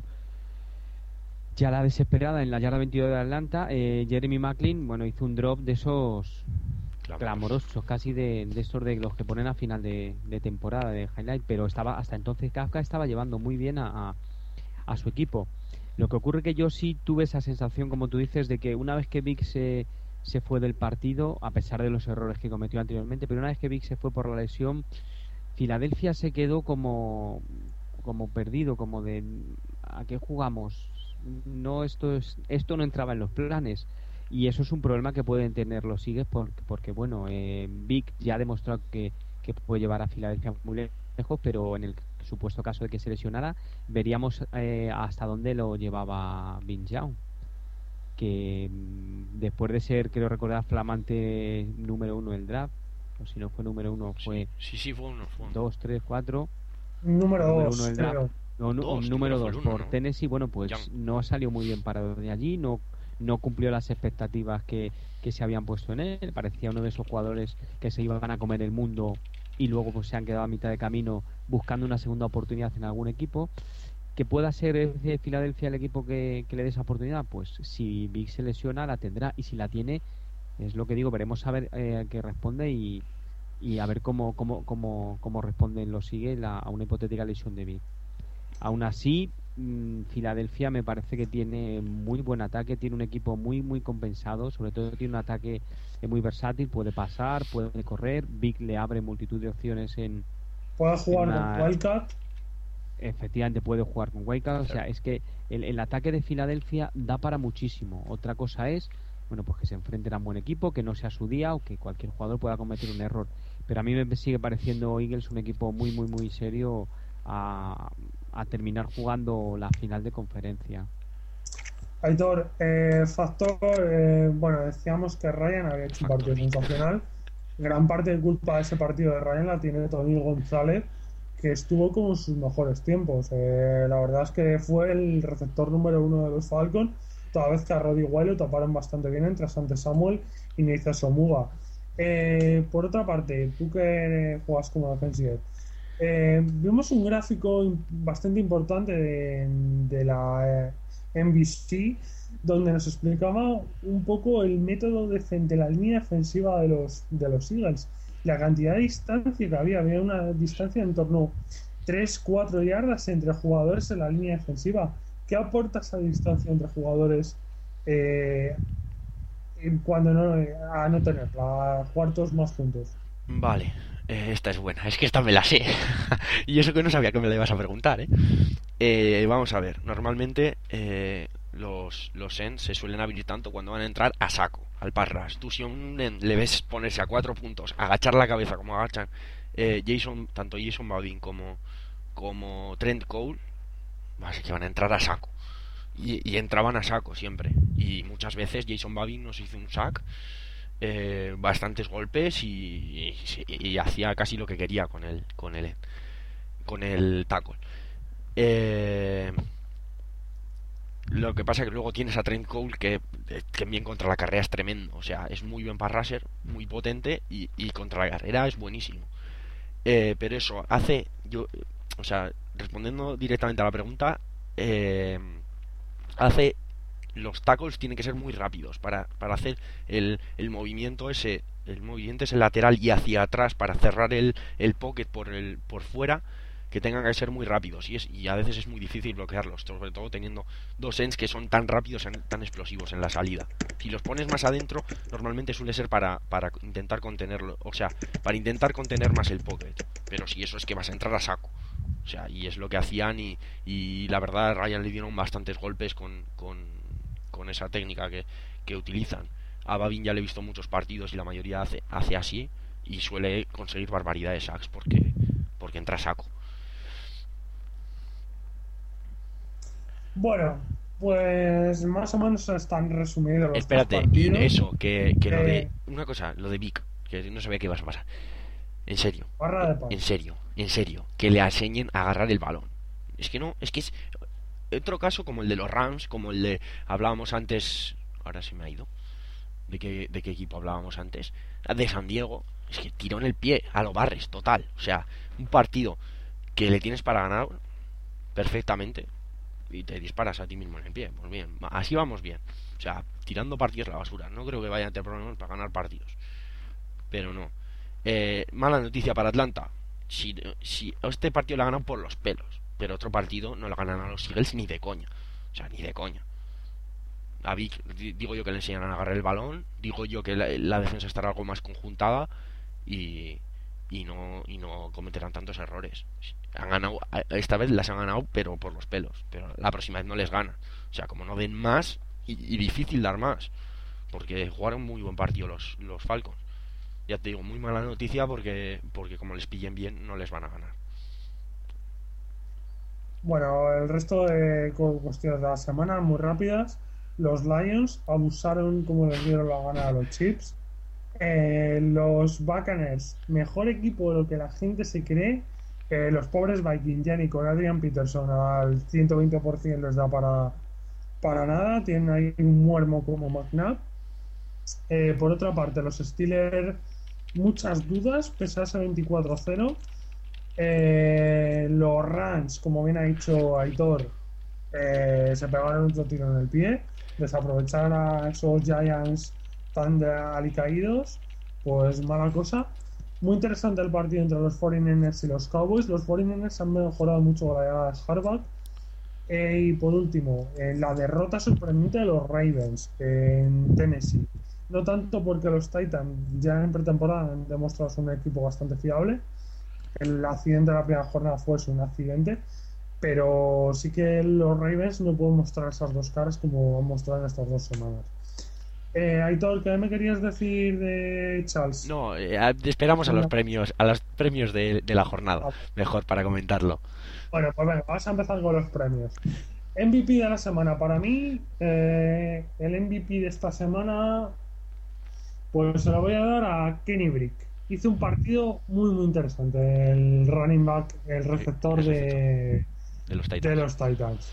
ya la desesperada en la yarda veintidós de Atlanta, eh, Jeremy Maclin, bueno, hizo un drop de esos clamorosos, casi de, de estos de los que ponen a final de, de temporada, de highlight, pero estaba hasta entonces Kafka estaba llevando muy bien a, a, a su equipo. Lo que ocurre que yo sí tuve esa sensación, como tú dices, de que una vez que Vic se, se fue del partido, a pesar de los errores que cometió anteriormente, pero una vez que Vic se fue por la lesión, Filadelfia se quedó como, como perdido, como de ¿a qué jugamos? No, esto es, esto no entraba en los planes. Y eso es un problema que pueden tener los Eagles porque, porque bueno, eh, Vic ya ha demostrado que, que puede llevar a Filadelfia muy lejos, pero en el supuesto caso de que se lesionara, veríamos eh, hasta dónde lo llevaba Vince Young, que mm, después de ser, creo recordar, flamante número uno del draft, o si no fue número uno, fue sí, sí, fue uno, fue uno. dos, tres, cuatro, número, número dos, uno del draft, no, no, dos, número dos por uno, ¿no? Tennessee, bueno, pues Young. No salió muy bien parado de allí, no no cumplió las expectativas que, que se habían puesto en él, parecía uno de esos jugadores que se iban a comer el mundo y luego pues se han quedado a mitad de camino buscando una segunda oportunidad en algún equipo. Que pueda ser de Filadelfia el equipo que, que le dé esa oportunidad, pues si Vic se lesiona la tendrá, y si la tiene, es lo que digo, veremos a ver eh, qué responde y, y a ver cómo, cómo, cómo, cómo responden los sigue la, a una hipotética lesión de Vic. Aún así, Filadelfia me parece que tiene muy buen ataque, tiene un equipo muy muy compensado, sobre todo tiene un ataque muy versátil, puede pasar, puede correr, Vic le abre multitud de opciones en puede jugar en una... con Wildcat, efectivamente puede jugar con Wildcat, o sea, es que el, el ataque de Filadelfia da para muchísimo. Otra cosa es, bueno, pues que se enfrenten a un buen equipo, que no sea su día o que cualquier jugador pueda cometer un error, pero a mí me sigue pareciendo Eagles un equipo muy muy muy serio a a terminar jugando la final de conferencia. Aitor, eh, factor, eh, bueno, decíamos que Ryan había hecho un partido sensacional. Gran parte de culpa de ese partido de Ryan la tiene Tony González, que estuvo con sus mejores tiempos. Eh, la verdad es que fue el receptor número uno de los Falcons, toda vez que a Roddy White lo taparon bastante bien entre Asante Samuel y Neitha Somuga. Eh, por otra parte, tú que juegas como defensive, Eh, vimos un gráfico bastante importante de, de la eh, N B C donde nos explicaba un poco el método de, de la línea defensiva de los, de los Eagles, la cantidad de distancia que había, había una distancia en torno a tres cuatro yardas entre jugadores en la línea defensiva. ¿Qué aporta esa distancia entre jugadores eh, cuando no, a no tenerla, a jugar todos más juntos? Vale, eh, esta es buena, es que esta me la sé. Y eso que no sabía que me la ibas a preguntar, ¿eh? Eh, vamos a ver, normalmente eh, los, los ends se suelen abrir tanto cuando van a entrar a saco, al pass rush. Tú si a un end le ves ponerse a cuatro puntos, agachar la cabeza como agachan eh, Jason, tanto Jason Babin como, como Trent Cole, así que van a entrar a saco. Y, y entraban a saco siempre. Y muchas veces Jason Babin nos hizo un sack, Eh, bastantes golpes y, y, y hacía casi lo que quería con el con el con el tackle. Eh, lo que pasa es que luego tienes a Trent Cole que, que bien contra la carrera es tremendo, o sea, es muy buen pass rusher, muy potente y, y contra la carrera es buenísimo. Eh, pero eso hace yo, o sea, respondiendo directamente a la pregunta, eh, hace los tackles tienen que ser muy rápidos para, para hacer el, el movimiento ese, el movimiento ese lateral y hacia atrás para cerrar el, el pocket por el por fuera, que tengan que ser muy rápidos y, es, y a veces es muy difícil bloquearlos, sobre todo teniendo dos ends que son tan rápidos, tan explosivos en la salida. Si los pones más adentro, normalmente suele ser para, para intentar contenerlo, o sea, para intentar contener más el pocket, pero si eso es que vas a entrar a saco. O sea, y es lo que hacían y, y la verdad a Ryan le dieron bastantes golpes con, con, con esa técnica que, que utilizan. A Babin ya le he visto muchos partidos y la mayoría hace, hace así y suele conseguir barbaridad de sacks porque, porque entra a saco. Bueno, pues más o menos están resumidos los Espérate, y eso, que, que eh... lo de... Una cosa, lo de Vic, que no sabía qué ibas a pasar. En serio, Barra de pan. en serio, en serio, que le enseñen a agarrar el balón. Es que no, es que es otro caso como el de los Rams, como el de, hablábamos antes, ahora se me ha ido, ¿de qué, de qué equipo hablábamos antes? De San Diego. Es que tiró en el pie a lo Barres, total. O sea, un partido que le tienes para ganar perfectamente y te disparas a ti mismo en el pie. Pues bien, así vamos bien. O sea, tirando partidos a la basura. No creo que vayan a tener problemas para ganar partidos. Pero no. Eh, mala noticia para Atlanta. Si, si este partido lo ha ganado por los pelos, pero otro partido no lo ganan a los Eagles ni de coña. O sea, ni de coña. A Vic, digo yo que le enseñan a agarrar el balón. Digo yo que la, la defensa estará algo más conjuntada. Y, y no y no cometerán tantos errores. Han ganado, esta vez las han ganado, pero por los pelos. Pero la próxima vez no les ganan. O sea, como no den más, y, y difícil dar más, porque jugaron muy buen partido los, los Falcons. Ya te digo, muy mala noticia porque porque como les pillen bien no les van a ganar. Bueno, el resto de cuestiones de la semana muy rápidas. Los Lions abusaron como les dieron la gana a los Chiefs. Eh, los Buccaneers, mejor equipo de lo que la gente se cree. Eh, los pobres Vikings, Jenny con Adrian Peterson al ciento veinte por ciento les da para, para nada. Tienen ahí un muermo como McNabb. Eh, por otra parte, los Steelers, muchas dudas, pese a ese veinticuatro cero. Eh, los Rams, como bien ha dicho Aitor, eh, se pegaron otro tiro en el pie. Desaprovechar a esos Giants tan de alicaídos, pues mala cosa. Muy interesante el partido entre los cuarenta y nueve ers y los Cowboys. Los cuarenta y nueve ers han mejorado mucho con la llegada de Harbaugh. Eh, y por último, eh, la derrota sorprendente de los Ravens en Tennessee. No tanto porque los Titans ya en pretemporada han demostrado ser un equipo bastante fiable. El accidente de la primera jornada fue un accidente, pero sí que los Ravens no pueden mostrar esas dos caras como han mostrado en estas dos semanas. Eh, Aitor, ¿qué me querías decir de Charles? No, eh, esperamos a los premios, a los premios de, de la jornada, mejor para comentarlo. Bueno, pues venga, vamos a empezar con los premios. M V P de la semana, para mí, eh, el M V P de esta semana, pues se lo voy a dar a Kenny Brick. Hizo un partido muy muy interesante, el running back, el receptor, el receptor de, de los Titans. De los Titans.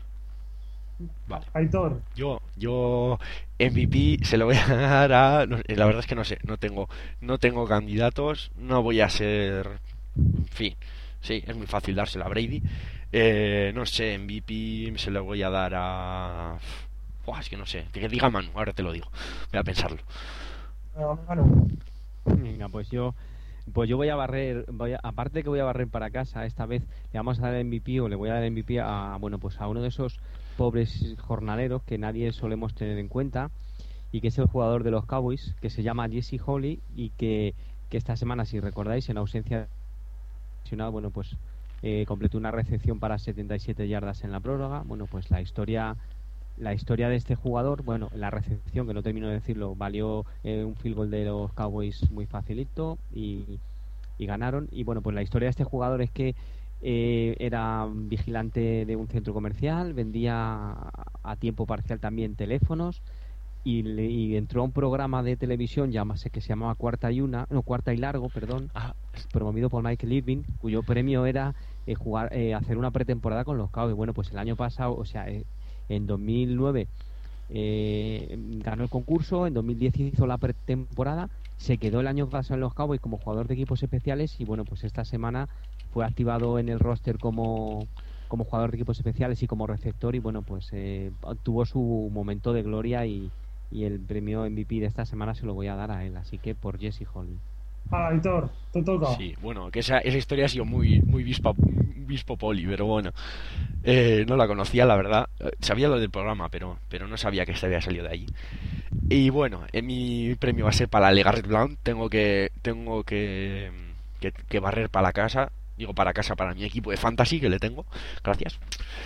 Vale. Aitor. Yo, yo M V P se lo voy a dar a, no, la verdad es que no sé, no tengo, no tengo candidatos, no voy a ser, en fin, sí, es muy fácil dárselo a Brady. Eh, no sé, M V P se lo voy a dar a, Buah, es que no sé, que diga Manu, ahora te lo digo, voy a pensarlo. Uh, Manu. Venga, pues yo pues yo voy a barrer, voy a, aparte de que voy a barrer para casa, esta vez le vamos a dar el M V P o le voy a dar el M V P a, bueno, pues a uno de esos pobres jornaleros que nadie solemos tener en cuenta, y que es el jugador de los Cowboys, que se llama Jesse Holley, y que, que esta semana, si recordáis, en ausencia de, bueno, pues eh, completó una recepción para setenta y siete yardas en la prórroga. Bueno, pues la historia la historia de este jugador, bueno, la recepción, que no termino de decirlo, valió eh, un field goal de los Cowboys muy facilito y, y ganaron. Y bueno, pues la historia de este jugador es que eh, era vigilante de un centro comercial, vendía a tiempo parcial también teléfonos, y, le, y entró a un programa de televisión llámase, que se llamaba Cuarta y Una, no, Cuarta y Largo, perdón, ah. promovido por Michael Irving, cuyo premio era eh, jugar, eh, hacer una pretemporada con los Cowboys. Bueno, pues el año pasado, o sea, eh, en dos mil nueve eh, ganó el concurso, en dos mil diez hizo la pretemporada, se quedó el año pasado en los Cowboys como jugador de equipos especiales, y bueno, pues esta semana fue activado en el roster como, como jugador de equipos especiales y como receptor, y bueno, pues eh, tuvo su momento de gloria, y, y el premio M V P de esta semana se lo voy a dar a él, así que por Jesse Holley. Ah, Aitor, te toca. Sí, bueno, que esa, esa historia ha sido muy muy vispa, vispo poli, pero bueno, eh, no la conocía, la verdad. Sabía lo del programa, pero pero no sabía que se había salido de allí. Y bueno, en mi premio va a ser para la LeGarrette Blount. Tengo que tengo que, que, que barrer para la casa, digo para casa, para mi equipo de fantasy que le tengo. Gracias.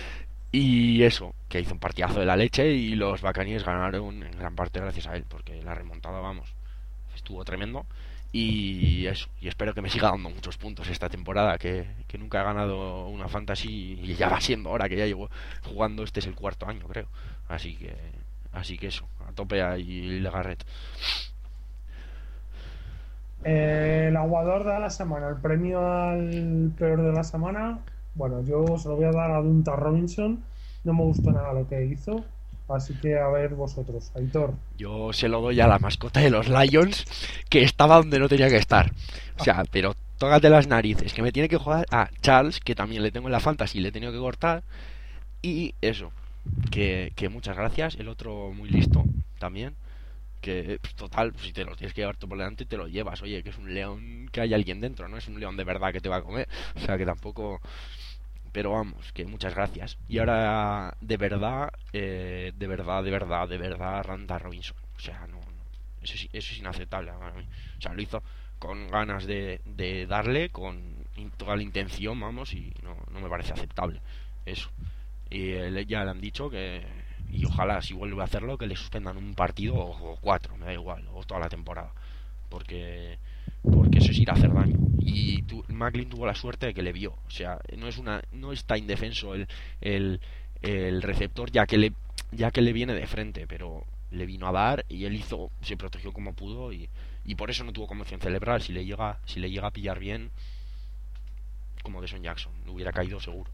Y eso, que hizo un partidazo de la leche, y los Buccaneers ganaron en gran parte gracias a él, porque la remontada, vamos, estuvo tremendo. Y eso, y espero que me siga dando muchos puntos esta temporada, que, que nunca he ganado una fantasy, y ya va siendo hora, que ya llevo jugando, este es el cuarto año, creo. Así que así que eso, a tope ahí LeGarrette. Eh, el aguador de la semana, el premio al peor de la semana, bueno, yo se lo voy a dar a Dunta Robinson. No me gustó nada lo que hizo, así que a ver vosotros, Aitor. Yo se lo doy a la mascota de los Lions, que estaba donde no tenía que estar. O sea, pero tócate las narices, que me tiene que jugar a Charles, que también le tengo en la fantasy, le he tenido que cortar. Y eso, que, que muchas gracias. El otro muy listo también. Que pues, total, pues, si te lo tienes que llevar tú por delante, te lo llevas. Oye, que es un león, que hay alguien dentro, no es un león de verdad que te va a comer. O sea, que tampoco. Pero vamos, que muchas gracias. Y ahora, de verdad, eh, de verdad, de verdad, de verdad, Randa Robinson. O sea, no, no. Eso, es, eso es inaceptable para mí. O sea, lo hizo con ganas de, de darle, con toda la intención, vamos, y no, no me parece aceptable. Eso. Y él, ya le han dicho que, y ojalá si vuelve a hacerlo, que le suspendan un partido o, o cuatro, me da igual, o toda la temporada, porque porque eso es ir a hacer daño. Y tu, Macklin tuvo la suerte de que le vio. O sea, no es una no está indefenso el, el, el receptor, ya que le ya que le viene de frente, pero le vino a dar y él hizo, se protegió como pudo, y, y por eso no tuvo conmoción cerebral. Si le llega si le llega a pillar bien, como Deshaun Jackson, le hubiera caído seguro.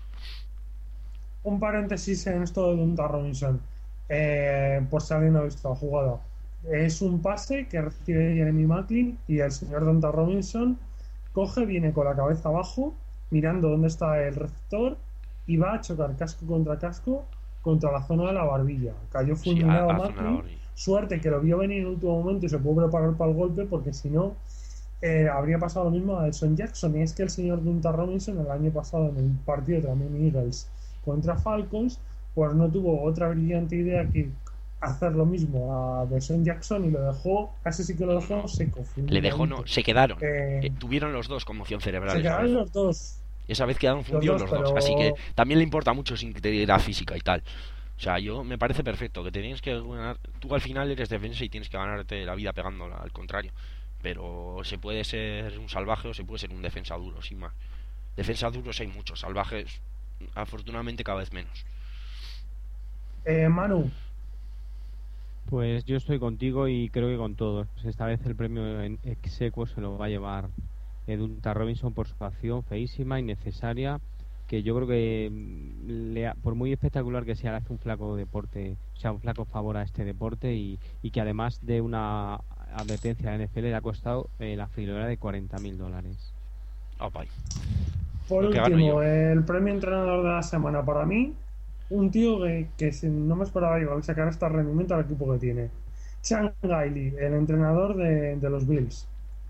Un paréntesis en esto de Dunta Robinson, eh, por si alguien no ha visto la jugada. Es un pase que recibe Jeremy Maclin y el señor Dunta Robinson coge, viene con la cabeza abajo, mirando dónde está el receptor, y va a chocar casco contra casco contra la zona de la barbilla. Cayó fulminado Sí, a, a Maclin. Suerte que lo vio venir en el último momento y se pudo preparar para el golpe, porque si no, eh, habría pasado lo mismo a Deshaun Jackson. Y es que el señor Dunta Robinson el año pasado en el partido también Eagles contra Falcons, pues no tuvo otra brillante idea que hacer lo mismo a Deshaun Jackson, y lo dejó, casi sí que lo dejó seco. Le dejó, no, se quedaron. Eh, eh, tuvieron los dos conmoción cerebral. Se quedaron los dos. Esa vez quedaron fundidos los dos, los dos, pero... así que también le importa mucho su integridad física y tal. O sea, yo me parece perfecto que te tienes que ganar. Tú al final eres defensa y tienes que ganarte la vida pegándola, al contrario. Pero se puede ser un salvaje o se puede ser un defensa duro, sin más. Defensa duros hay muchos, salvajes afortunadamente cada vez menos. Eh, Manu. Pues yo estoy contigo y creo que con todos. Esta vez el premio en exequo se lo va a llevar Dunta Robinson por su acción feísima, innecesaria, que yo creo que le ha, por muy espectacular que sea, le hace un flaco deporte, o sea, un flaco favor a este deporte, y, y que además de una advertencia a la N F L le ha costado eh, la friolera de cuarenta mil dólares. Oh, bye. Por último, el premio entrenador de la semana para mí, un tío que, que no me esperaba yo sacar este rendimiento al equipo que tiene. Chan Gailey, el entrenador de, de los Bills.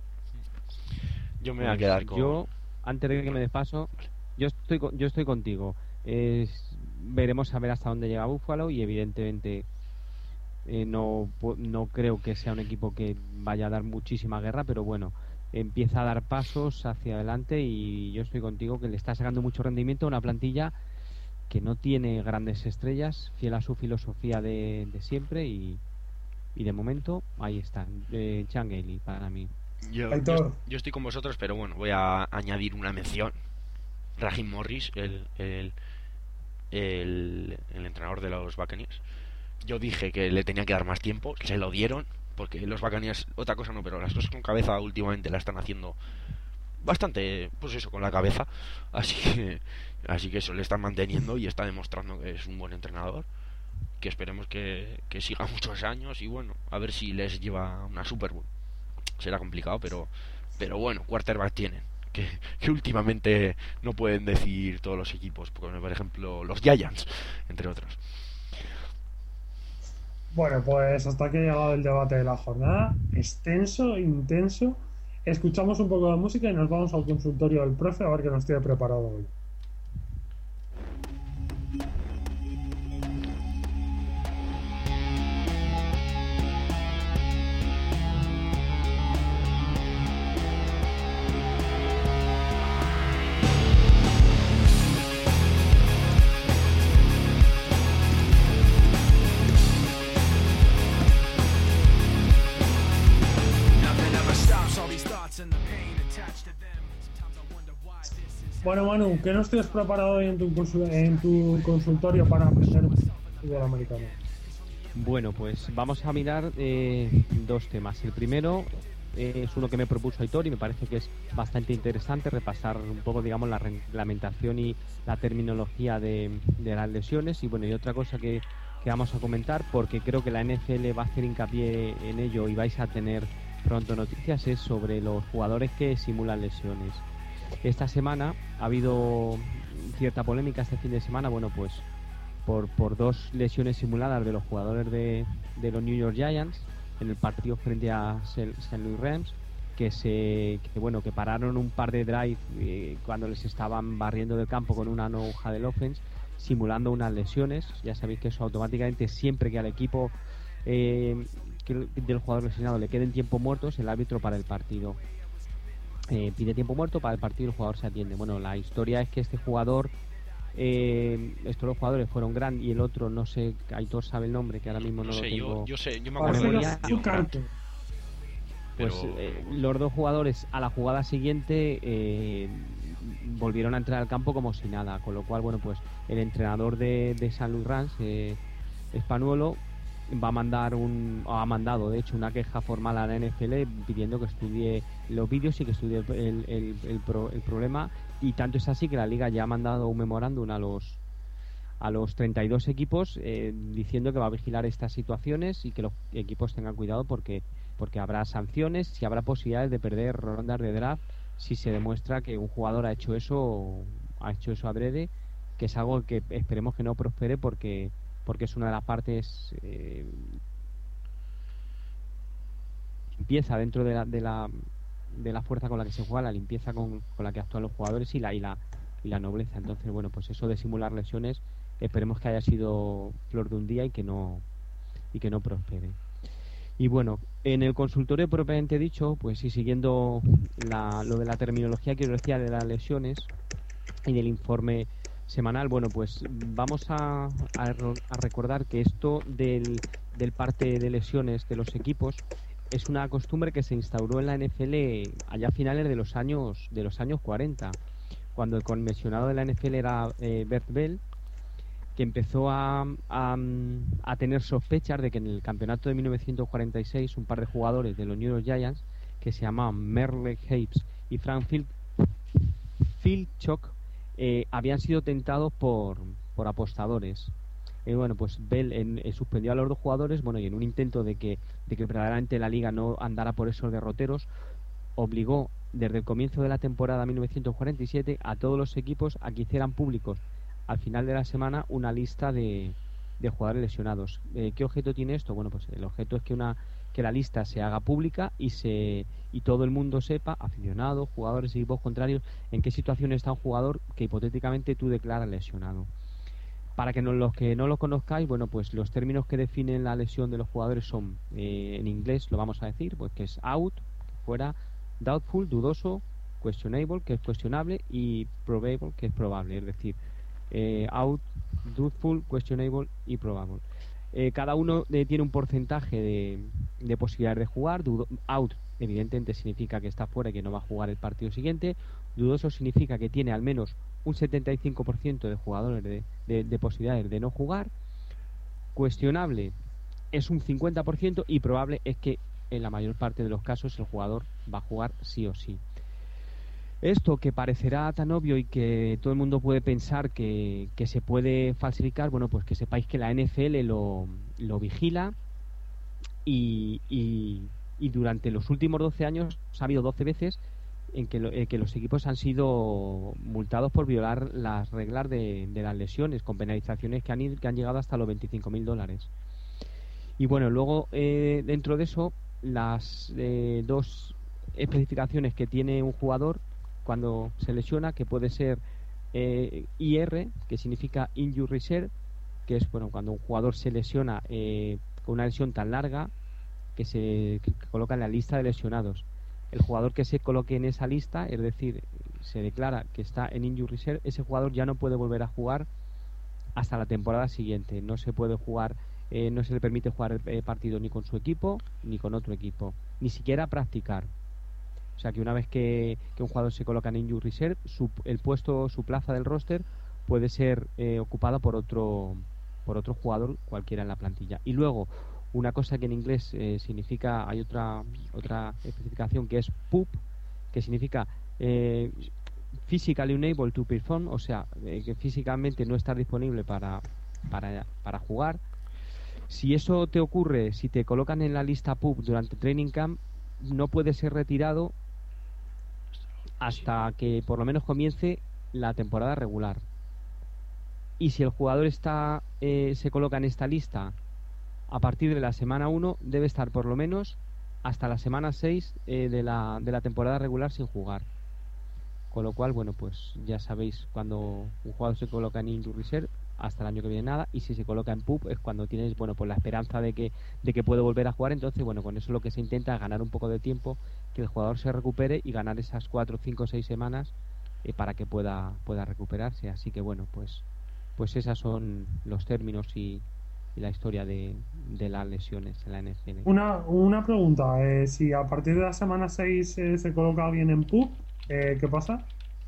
Yo me voy a quedar con... Yo, antes de que me des paso, yo estoy, yo estoy contigo. Es, veremos a ver hasta dónde llega Buffalo, y evidentemente eh, no, no creo que sea un equipo que vaya a dar muchísima guerra, pero bueno, empieza a dar pasos hacia adelante, y yo estoy contigo que le está sacando mucho rendimiento a una plantilla que no tiene grandes estrellas, fiel a su filosofía de, de siempre, y, y de momento ahí están. eh, Chan Gailey para mí. Yo, yo, yo estoy con vosotros, pero bueno, voy a añadir una mención. Raheem Morris, el, el, el, el entrenador de los Buccaneers. Yo dije que le tenía que dar más tiempo, se lo dieron, porque los Buccaneers, otra cosa no, pero las cosas con cabeza últimamente la están haciendo bastante, pues eso, con la cabeza. Así que, así que eso, le están manteniendo y está demostrando que es un buen entrenador. Que esperemos que, que siga muchos años, y bueno, a ver si les lleva una Super Bowl. Será complicado, pero pero bueno, quarterback tienen, que, que últimamente no pueden decir todos los equipos, como por ejemplo los Giants, entre otros. Bueno, pues hasta aquí ha llegado el debate de la jornada, extenso, intenso. Escuchamos un poco de música y nos vamos al consultorio del profe a ver qué nos tiene preparado hoy. Bueno, Manu, ¿qué nos tienes preparado hoy en tu, en tu consultorio para aprender fútbol americano? Bueno, pues vamos a mirar eh, dos temas. El primero, eh, es uno que me propuso Aitor y me parece que es bastante interesante repasar un poco, digamos, la reglamentación y la terminología de, de las lesiones. Y bueno, y otra cosa que, que vamos a comentar, porque creo que la N F L va a hacer hincapié en ello y vais a tener pronto noticias, es sobre los jugadores que simulan lesiones. Esta semana ha habido cierta polémica este fin de semana, bueno, pues por, por dos lesiones simuladas de los jugadores de, de los New York Giants en el partido frente a Saint Louis Rams, que se que bueno que pararon un par de drive eh, cuando les estaban barriendo del campo con una no huddle offense, simulando unas lesiones. Ya sabéis que eso automáticamente, siempre que al equipo eh, que del jugador lesionado le queden tiempo muertos, el árbitro para el partido. Eh, pide tiempo muerto para el partido y el jugador se atiende. Bueno, la historia es que este jugador, eh, estos dos jugadores fueron Grant y el otro, no sé, Aitor sabe el nombre, que ahora mismo no, no sé, lo tengo. Yo, yo sé, yo me acuerdo acuerdo de Dion Grant. Pues Pero... eh, los dos jugadores a la jugada siguiente eh, volvieron a entrar al campo como si nada, con lo cual, bueno, pues el entrenador de, de Saint Louis Rams, eh, Spanuolo, va a mandar un ha mandado de hecho una queja formal a la N F L pidiendo que estudie los vídeos y que estudie el, el, el, pro, el problema, y tanto es así que la liga ya ha mandado un memorándum a los a los treinta y dos equipos eh, diciendo que va a vigilar estas situaciones y que los equipos tengan cuidado porque porque habrá sanciones y habrá posibilidades de perder rondas de draft si se demuestra que un jugador ha hecho eso ha hecho eso adrede, que es algo que esperemos que no prospere porque porque es una de las partes eh, limpieza dentro de la, de la de la fuerza con la que se juega, la limpieza con, con la que actúan los jugadores y la y la y la nobleza. Entonces, bueno, pues eso de simular lesiones, esperemos que haya sido flor de un día y que no y que no prospere. Y bueno, en el consultorio propiamente dicho, pues y siguiendo la, lo de la terminología que os decía de las lesiones y del informe semanal, bueno, pues vamos a, a, a recordar que esto del, del parte de lesiones de los equipos es una costumbre que se instauró en la N F L allá a finales de los años de los años cuarenta, cuando el comisionado de la N F L era eh, Bert Bell, que empezó a, a, a tener sospechas de que en el campeonato de mil novecientos cuarenta y seis un par de jugadores de los New York Giants, que se llamaban Merle Hayes y Frank Phil, Philchock, eh, habían sido tentados por, por apostadores. Y bueno, pues Bell en, en suspendió a los dos jugadores, bueno, y en un intento de que, de que verdaderamente la liga no andara por esos derroteros, obligó desde el comienzo de la temporada mil novecientos cuarenta y siete a todos los equipos a que hicieran públicos al final de la semana una lista de, de jugadores lesionados. Eh, ¿Qué objeto tiene esto? Bueno, pues el objeto es que una que la lista se haga pública y se y todo el mundo sepa, aficionados, jugadores y equipos contrarios, en qué situación está un jugador que hipotéticamente tú declaras lesionado. Para que no, los que no lo conozcáis, bueno, pues los términos que definen la lesión de los jugadores son, eh, en inglés lo vamos a decir, pues que es out, fuera, doubtful, dudoso, questionable, que es cuestionable, y probable, que es probable, es decir, eh, out, doubtful, questionable y probable. Eh, cada uno eh, tiene un porcentaje de, de posibilidades de jugar. Dudo, out evidentemente significa que está fuera y que no va a jugar el partido siguiente. Dudoso significa que tiene al menos un setenta y cinco por ciento de jugadores de, de, de posibilidades de no jugar. Cuestionable es un cincuenta por ciento y probable es que en la mayor parte de los casos el jugador va a jugar sí o sí. Esto que parecerá tan obvio y que todo el mundo puede pensar que, que se puede falsificar, bueno, pues que sepáis que la N F L lo, lo vigila y, y, y durante los últimos doce años ha habido doce veces en que, lo, en que los equipos han sido multados por violar las reglas de, de las lesiones, con penalizaciones que han, que han llegado hasta los veinticinco mil dólares. Y bueno, luego eh, dentro de eso, las eh, dos especificaciones que tiene un jugador cuando se lesiona, que puede ser eh, I R, que significa Injury Reserve, que es bueno cuando un jugador se lesiona eh, con una lesión tan larga que se que coloca en la lista de lesionados. El jugador que se coloque en esa lista, es decir, se declara que está en Injury Reserve, ese jugador ya no puede volver a jugar hasta la temporada siguiente. No se puede jugar, eh, no se le permite jugar eh, partido ni con su equipo ni con otro equipo, ni siquiera practicar. O sea que una vez que, que un jugador se coloca en Injury Reserve, su, el puesto, su plaza del roster puede ser eh, ocupada por otro por otro jugador cualquiera en la plantilla. Y luego una cosa que en inglés eh, significa, hay otra otra especificación que es P U P, que significa eh, physically unable to perform, o sea, eh, que físicamente no estar disponible para, para, para jugar. Si eso te ocurre, si te colocan en la lista P U P durante Training Camp, no puedes ser retirado hasta que por lo menos comience la temporada regular. Y si el jugador está eh, se coloca en esta lista a partir de la semana uno, debe estar por lo menos hasta la semana seis eh, de, la, de la temporada regular sin jugar. Con lo cual, bueno, pues ya sabéis, cuando un jugador se coloca en Injury Reserve, hasta el año que viene nada, y si se coloca en P U P es cuando tienes, bueno, pues la esperanza de que de que puede volver a jugar. Entonces, bueno, con eso lo que se intenta es ganar un poco de tiempo, que el jugador se recupere y ganar esas cuatro, cinco, seis semanas eh, para que pueda pueda recuperarse. Así que, bueno, pues pues esos son los términos y, y la historia de, de las lesiones en la N F L. Una, una pregunta, eh, si a partir de la semana seis eh, se coloca alguien en P U P, eh, ¿qué pasa?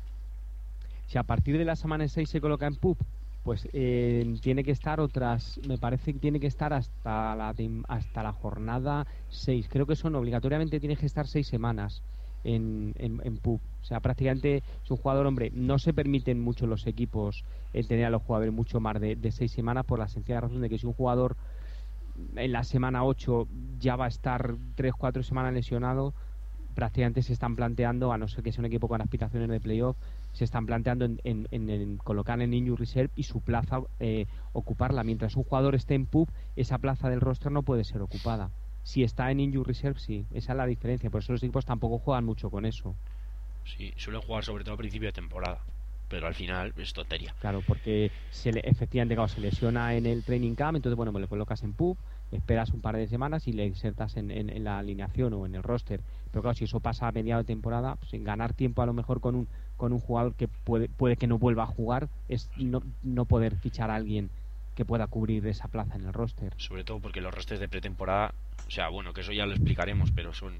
Si a partir de la semana seis se coloca en P U P, pues eh, tiene que estar otras, me parece que tiene que estar hasta la hasta la jornada seis. Creo que son obligatoriamente, tiene que estar seis semanas en, en, en P U P. O sea, prácticamente es un jugador, hombre, no se permiten mucho los equipos el tener a los jugadores mucho más de, de seis semanas, por la sencilla razón de que si un jugador en la semana ocho ya va a estar tres cuatro semanas lesionado, prácticamente se están planteando, a no ser que sea un equipo con aspiraciones de playoff, se están planteando en, en, en, en colocar en Injury Reserve y su plaza eh, ocuparla. Mientras un jugador esté en P U P, esa plaza del roster no puede ser ocupada. Si está en Injury Reserve, sí, esa es la diferencia. Por eso los equipos tampoco juegan mucho con eso. Sí, suelen jugar sobre todo a principio de temporada, pero al final es tontería. Claro, porque se le, efectivamente, claro, se lesiona en el training camp, entonces bueno, pues le colocas en P U P, esperas un par de semanas y le insertas en, en, en la alineación o en el roster. Pero claro, si eso pasa a mediados de temporada, pues en ganar tiempo a lo mejor con un con un jugador que puede puede que no vuelva a jugar, es no, no poder fichar a alguien que pueda cubrir esa plaza en el roster. Sobre todo porque los rosters de pretemporada, o sea, bueno, que eso ya lo explicaremos, pero son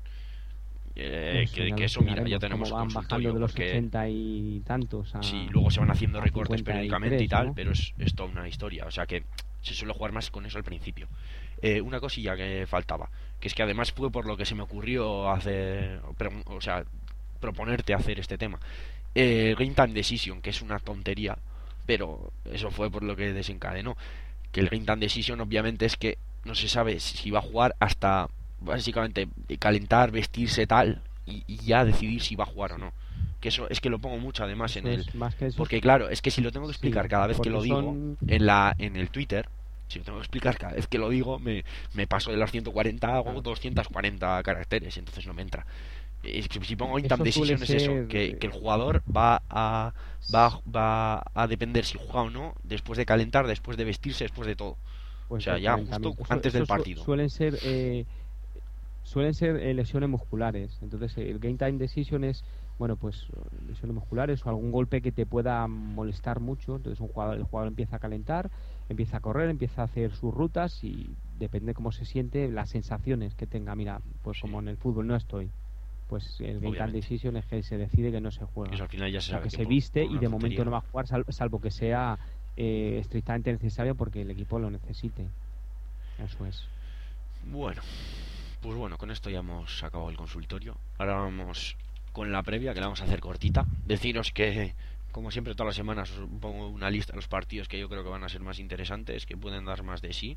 eh, Eso que, ya que lo eso, mira, ya explicaremos, tenemos cómo van bajando de los porque ochenta y tantos a, sí, luego se van haciendo a recortes cincuenta y periódicamente y tres, tal, ¿no? pero es, es toda una historia, o sea que se suele jugar más con eso al principio. Eh, una cosilla que faltaba, que es que además fue por lo que se me ocurrió hacer, o sea, proponerte hacer este tema. Eh, Game Time Decision, que es una tontería, pero eso fue por lo que desencadenó. Que el Game Time Decision obviamente es que no se sabe si va a jugar hasta básicamente calentar, vestirse tal y, y ya decidir si va a jugar o no. Que eso es que lo pongo mucho además en Eso el es más que eso. porque claro, es que si lo tengo que explicar Sí, cada vez que lo porque digo son- en la en el Twitter, si lo tengo que explicar cada vez que lo digo, me, me paso de los ciento cuarenta, hago Claro. doscientos cuarenta caracteres, entonces no me entra. Es que si pongo Eso Game Time suele Decision es eso, ser- que, que el jugador va a va, va a depender si juega o no, después de calentar, después de vestirse, después de todo. Pues O sea, el ya calentamiento. justo Su- antes del eso su- partido. Suelen ser eh, suelen ser eh, lesiones musculares. Entonces el game time decision es, bueno, pues lesiones musculares o algún golpe que te pueda molestar mucho. Entonces un jugador, el jugador empieza a calentar, empieza a correr, empieza a hacer sus rutas y depende cómo se siente, las sensaciones que tenga. Mira, pues Sí. como en el fútbol no estoy, pues el game time Obviamente. decision es que se decide que no se juega. Que eso al final ya se O sea, sabe que que se por- viste por y una de momento tontería. no va a jugar sal- salvo que sea eh, estrictamente necesario porque el equipo lo necesite. Eso es. Bueno, pues bueno, con esto ya hemos acabado el consultorio. Ahora vamos con la previa, que la vamos a hacer cortita. Deciros que, como siempre, todas las semanas os pongo una lista de los partidos que yo creo que van a ser más interesantes, que pueden dar más de sí.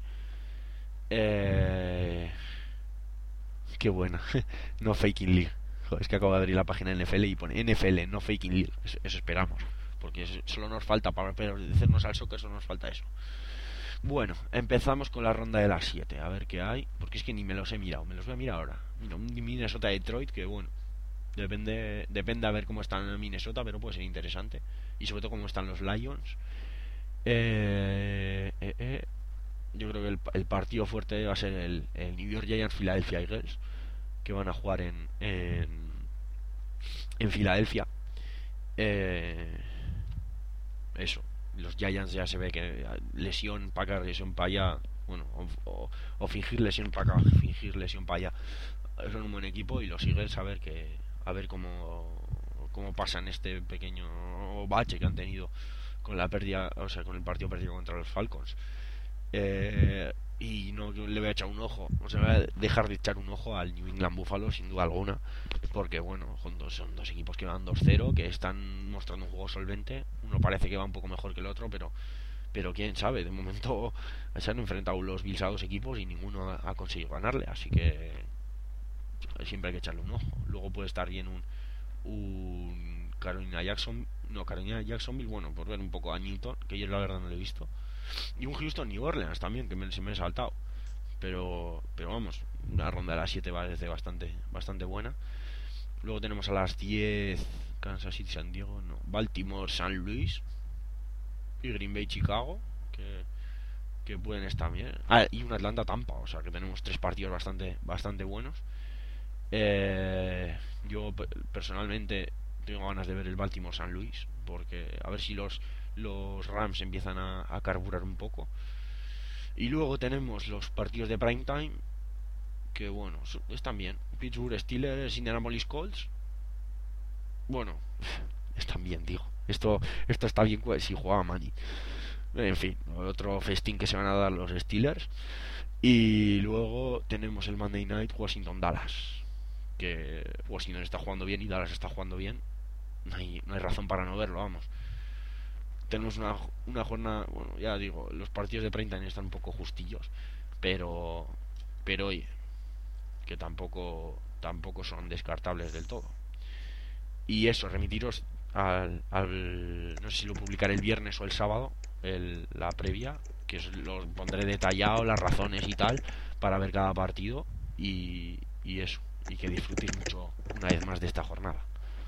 Eh... Qué buena. No Faking League. Joder, es que acabo de abrir la página de N F L y pone N F L, no Faking League. Eso, eso esperamos. Porque eso- solo nos falta para parecernos al soccer, solo nos falta eso. Bueno, empezamos con la ronda de las siete. A ver qué hay. Porque es que ni me los he mirado. Me los voy a mirar ahora. Mira, un Minnesota Detroit que bueno. Depende, depende a ver cómo está en Minnesota, pero puede ser interesante. Y sobre todo cómo están los Lions. Eh, eh, eh. Yo creo que el, el partido fuerte va a ser el, el New York Giants Philadelphia Eagles, que van a jugar en en, en Filadelfia. Eh, eso, los Giants ya se ve que lesión para acá, lesión para allá, bueno, o, o, o fingir lesión para acá, fingir lesión para allá. Son un buen equipo y los Eagles a ver que a ver cómo cómo pasan este pequeño bache que han tenido con la pérdida, o sea, con el partido perdido contra los Falcons. Eh, y no le voy a echar un ojo, no se me va a dejar de echar un ojo al New England Buffalo sin duda alguna, porque bueno, son dos, son dos equipos que van dos cero, que están mostrando un juego solvente. Uno parece que va un poco mejor que el otro, pero pero quién sabe, de momento se han enfrentado los Bills a dos equipos y ninguno ha, ha conseguido ganarle, así que siempre hay que echarle un ojo. Luego puede estar bien un un Carolina Jackson, no, Carolina Jacksonville, bueno, por ver un poco a Newton, que yo la verdad no lo he visto, y un Houston New Orleans también, que me, se me ha saltado, pero pero vamos, una ronda de las siete parece bastante bastante buena. Luego tenemos a las diez Kansas City San Diego, no, Baltimore San Luis y Green Bay Chicago, que que pueden estar bien. Ah, y un Atlanta Tampa, o sea que tenemos tres partidos bastante bastante buenos. Eh, yo personalmente tengo ganas de ver el Baltimore San Luis, porque a ver si los los Rams empiezan a, a carburar un poco. Y luego tenemos los partidos de prime time, que bueno, están bien. Pittsburgh Steelers, Indianapolis Colts, bueno, están bien, digo. Esto esto está bien si jugaba Manny. En fin, otro festín que se van a dar los Steelers. Y luego tenemos el Monday Night Washington Dallas, que Washington está jugando bien y Dallas está jugando bien. No hay, no hay razón para no verlo, vamos. Tenemos una, una jornada, bueno, ya digo, los partidos de prime time están un poco justillos, pero pero oye, que tampoco tampoco son descartables del todo. Y eso, remitiros al, al no sé si lo publicaré el viernes o el sábado, el, la previa, que os lo pondré detallado, las razones y tal, para ver cada partido y, y eso, y que disfrutéis mucho una vez más de esta jornada.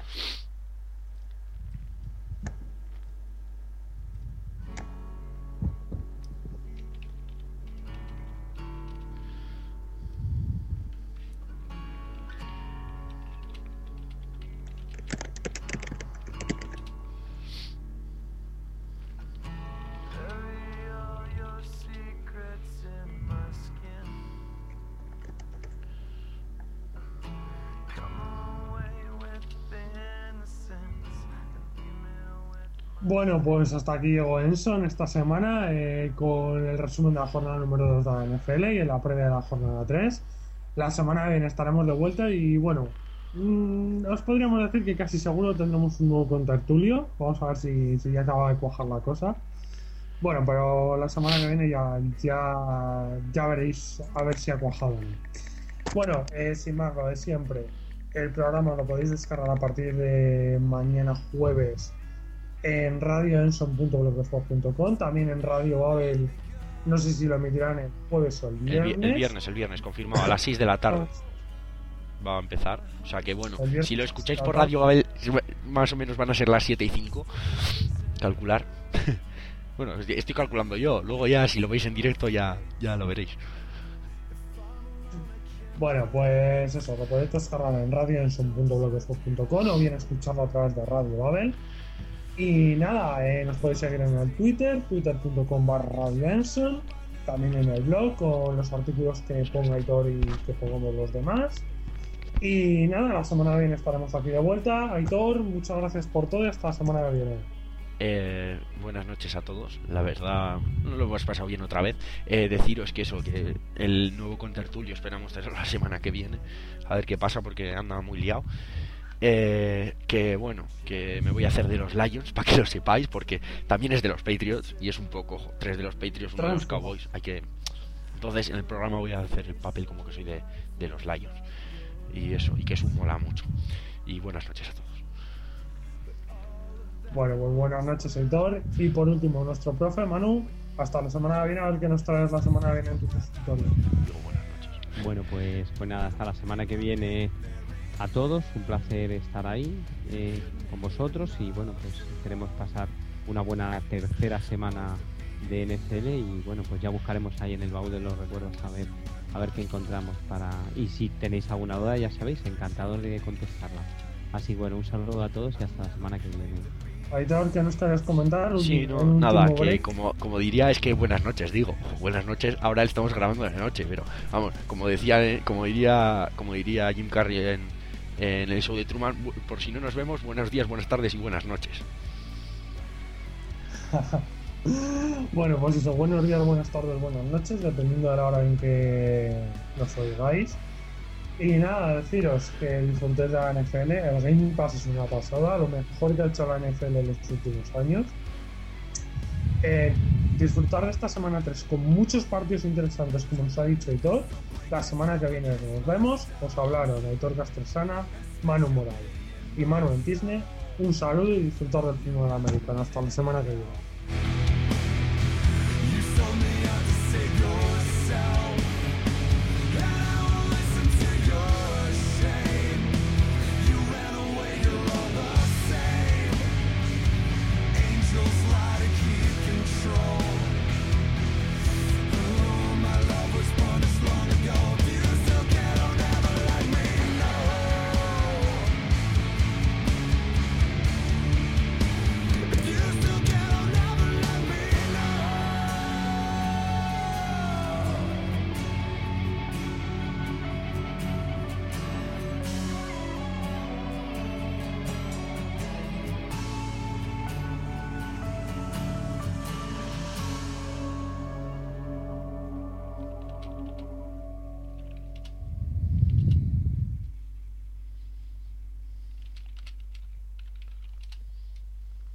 Bueno, pues hasta aquí llegó Enson esta semana eh, con el resumen de la jornada número dos de la N F L y en la previa de la jornada tres. La semana que viene estaremos de vuelta y bueno, mmm, os podríamos decir que casi seguro tendremos un nuevo contertulio. Vamos a ver si, si ya acaba de cuajar la cosa. Bueno, pero la semana que viene ya, ya, ya veréis a ver si ha cuajado o no. Bueno, eh, sin más, lo de siempre. El programa lo podéis descargar a partir de mañana jueves en radio enson punto blogspot punto com, también en Radio Babel. No sé si lo emitirán el jueves o el viernes. El, el viernes, el viernes, confirmado, a las seis de la tarde va a empezar. O sea que bueno, si lo escucháis por Radio Babel, más o menos van a ser las siete y cinco. Calcular. Bueno, estoy calculando yo. Luego ya, si lo veis en directo, ya, ya lo veréis. Bueno, pues eso, lo podéis descargar en radio enson punto blogspot punto com o bien escucharlo a través de Radio Babel. Y nada, eh, nos podéis seguir en el Twitter, twitter punto com barra radio enson, también en el blog con los artículos que ponga Aitor y que pongamos los demás. Y nada, la semana que viene estaremos aquí de vuelta. Aitor, muchas gracias por todo y hasta la semana que viene. Eh, buenas noches a todos. La verdad, no lo hemos pasado bien otra vez. Eh, deciros que eso, que el nuevo contertulio esperamos tenerlo la semana que viene. A ver qué pasa porque anda muy liado. Eh, que bueno, que me voy a hacer de los Lions, para que lo sepáis, porque también es de los Patriots y es un poco, ojo, tres de los Patriots, uno de los Cowboys. Hay que, entonces en el programa voy a hacer el papel como que soy de, de los Lions y eso, y que eso mola mucho. Y buenas noches a todos. Bueno, pues buenas noches, Aitor. Y por último, nuestro profe Manu, hasta la semana que viene, a ver qué nos traes la semana que viene en tu consultorio. Digo buenas noches. Bueno, pues, pues nada, hasta la semana que viene a todos, un placer estar ahí eh, con vosotros y bueno, pues queremos pasar una buena tercera semana de N F L y bueno, pues ya buscaremos ahí en el baúl de los recuerdos a ver, a ver qué encontramos para, y si tenéis alguna duda ya sabéis, encantado de contestarla. Así bueno, un saludo a todos y hasta la semana que viene. Aitor, ¿qué nos quieres comentar? Sí, no, nada, que como, como diría, es que buenas noches, digo, buenas noches, ahora estamos grabando de noche, pero vamos, como decía, como diría, como diría Jim Carrey en, en el show de Truman, por si no nos vemos, buenos días, buenas tardes y buenas noches. Bueno, pues eso, buenos días, buenas tardes, buenas noches, dependiendo de la hora en que nos oigáis. Y nada, deciros que disfrutéis de la N F L. El Game Pass es una pasada, lo mejor que ha hecho la N F L en los últimos años. Eh, disfrutar de esta semana tres con muchos partidos interesantes, como os ha dicho Aitor. La semana que viene nos vemos. Os hablaron Aitor Castresana, Manu Morales y Manu en Disney. Un saludo y disfrutar del fútbol americano. Hasta la semana que viene.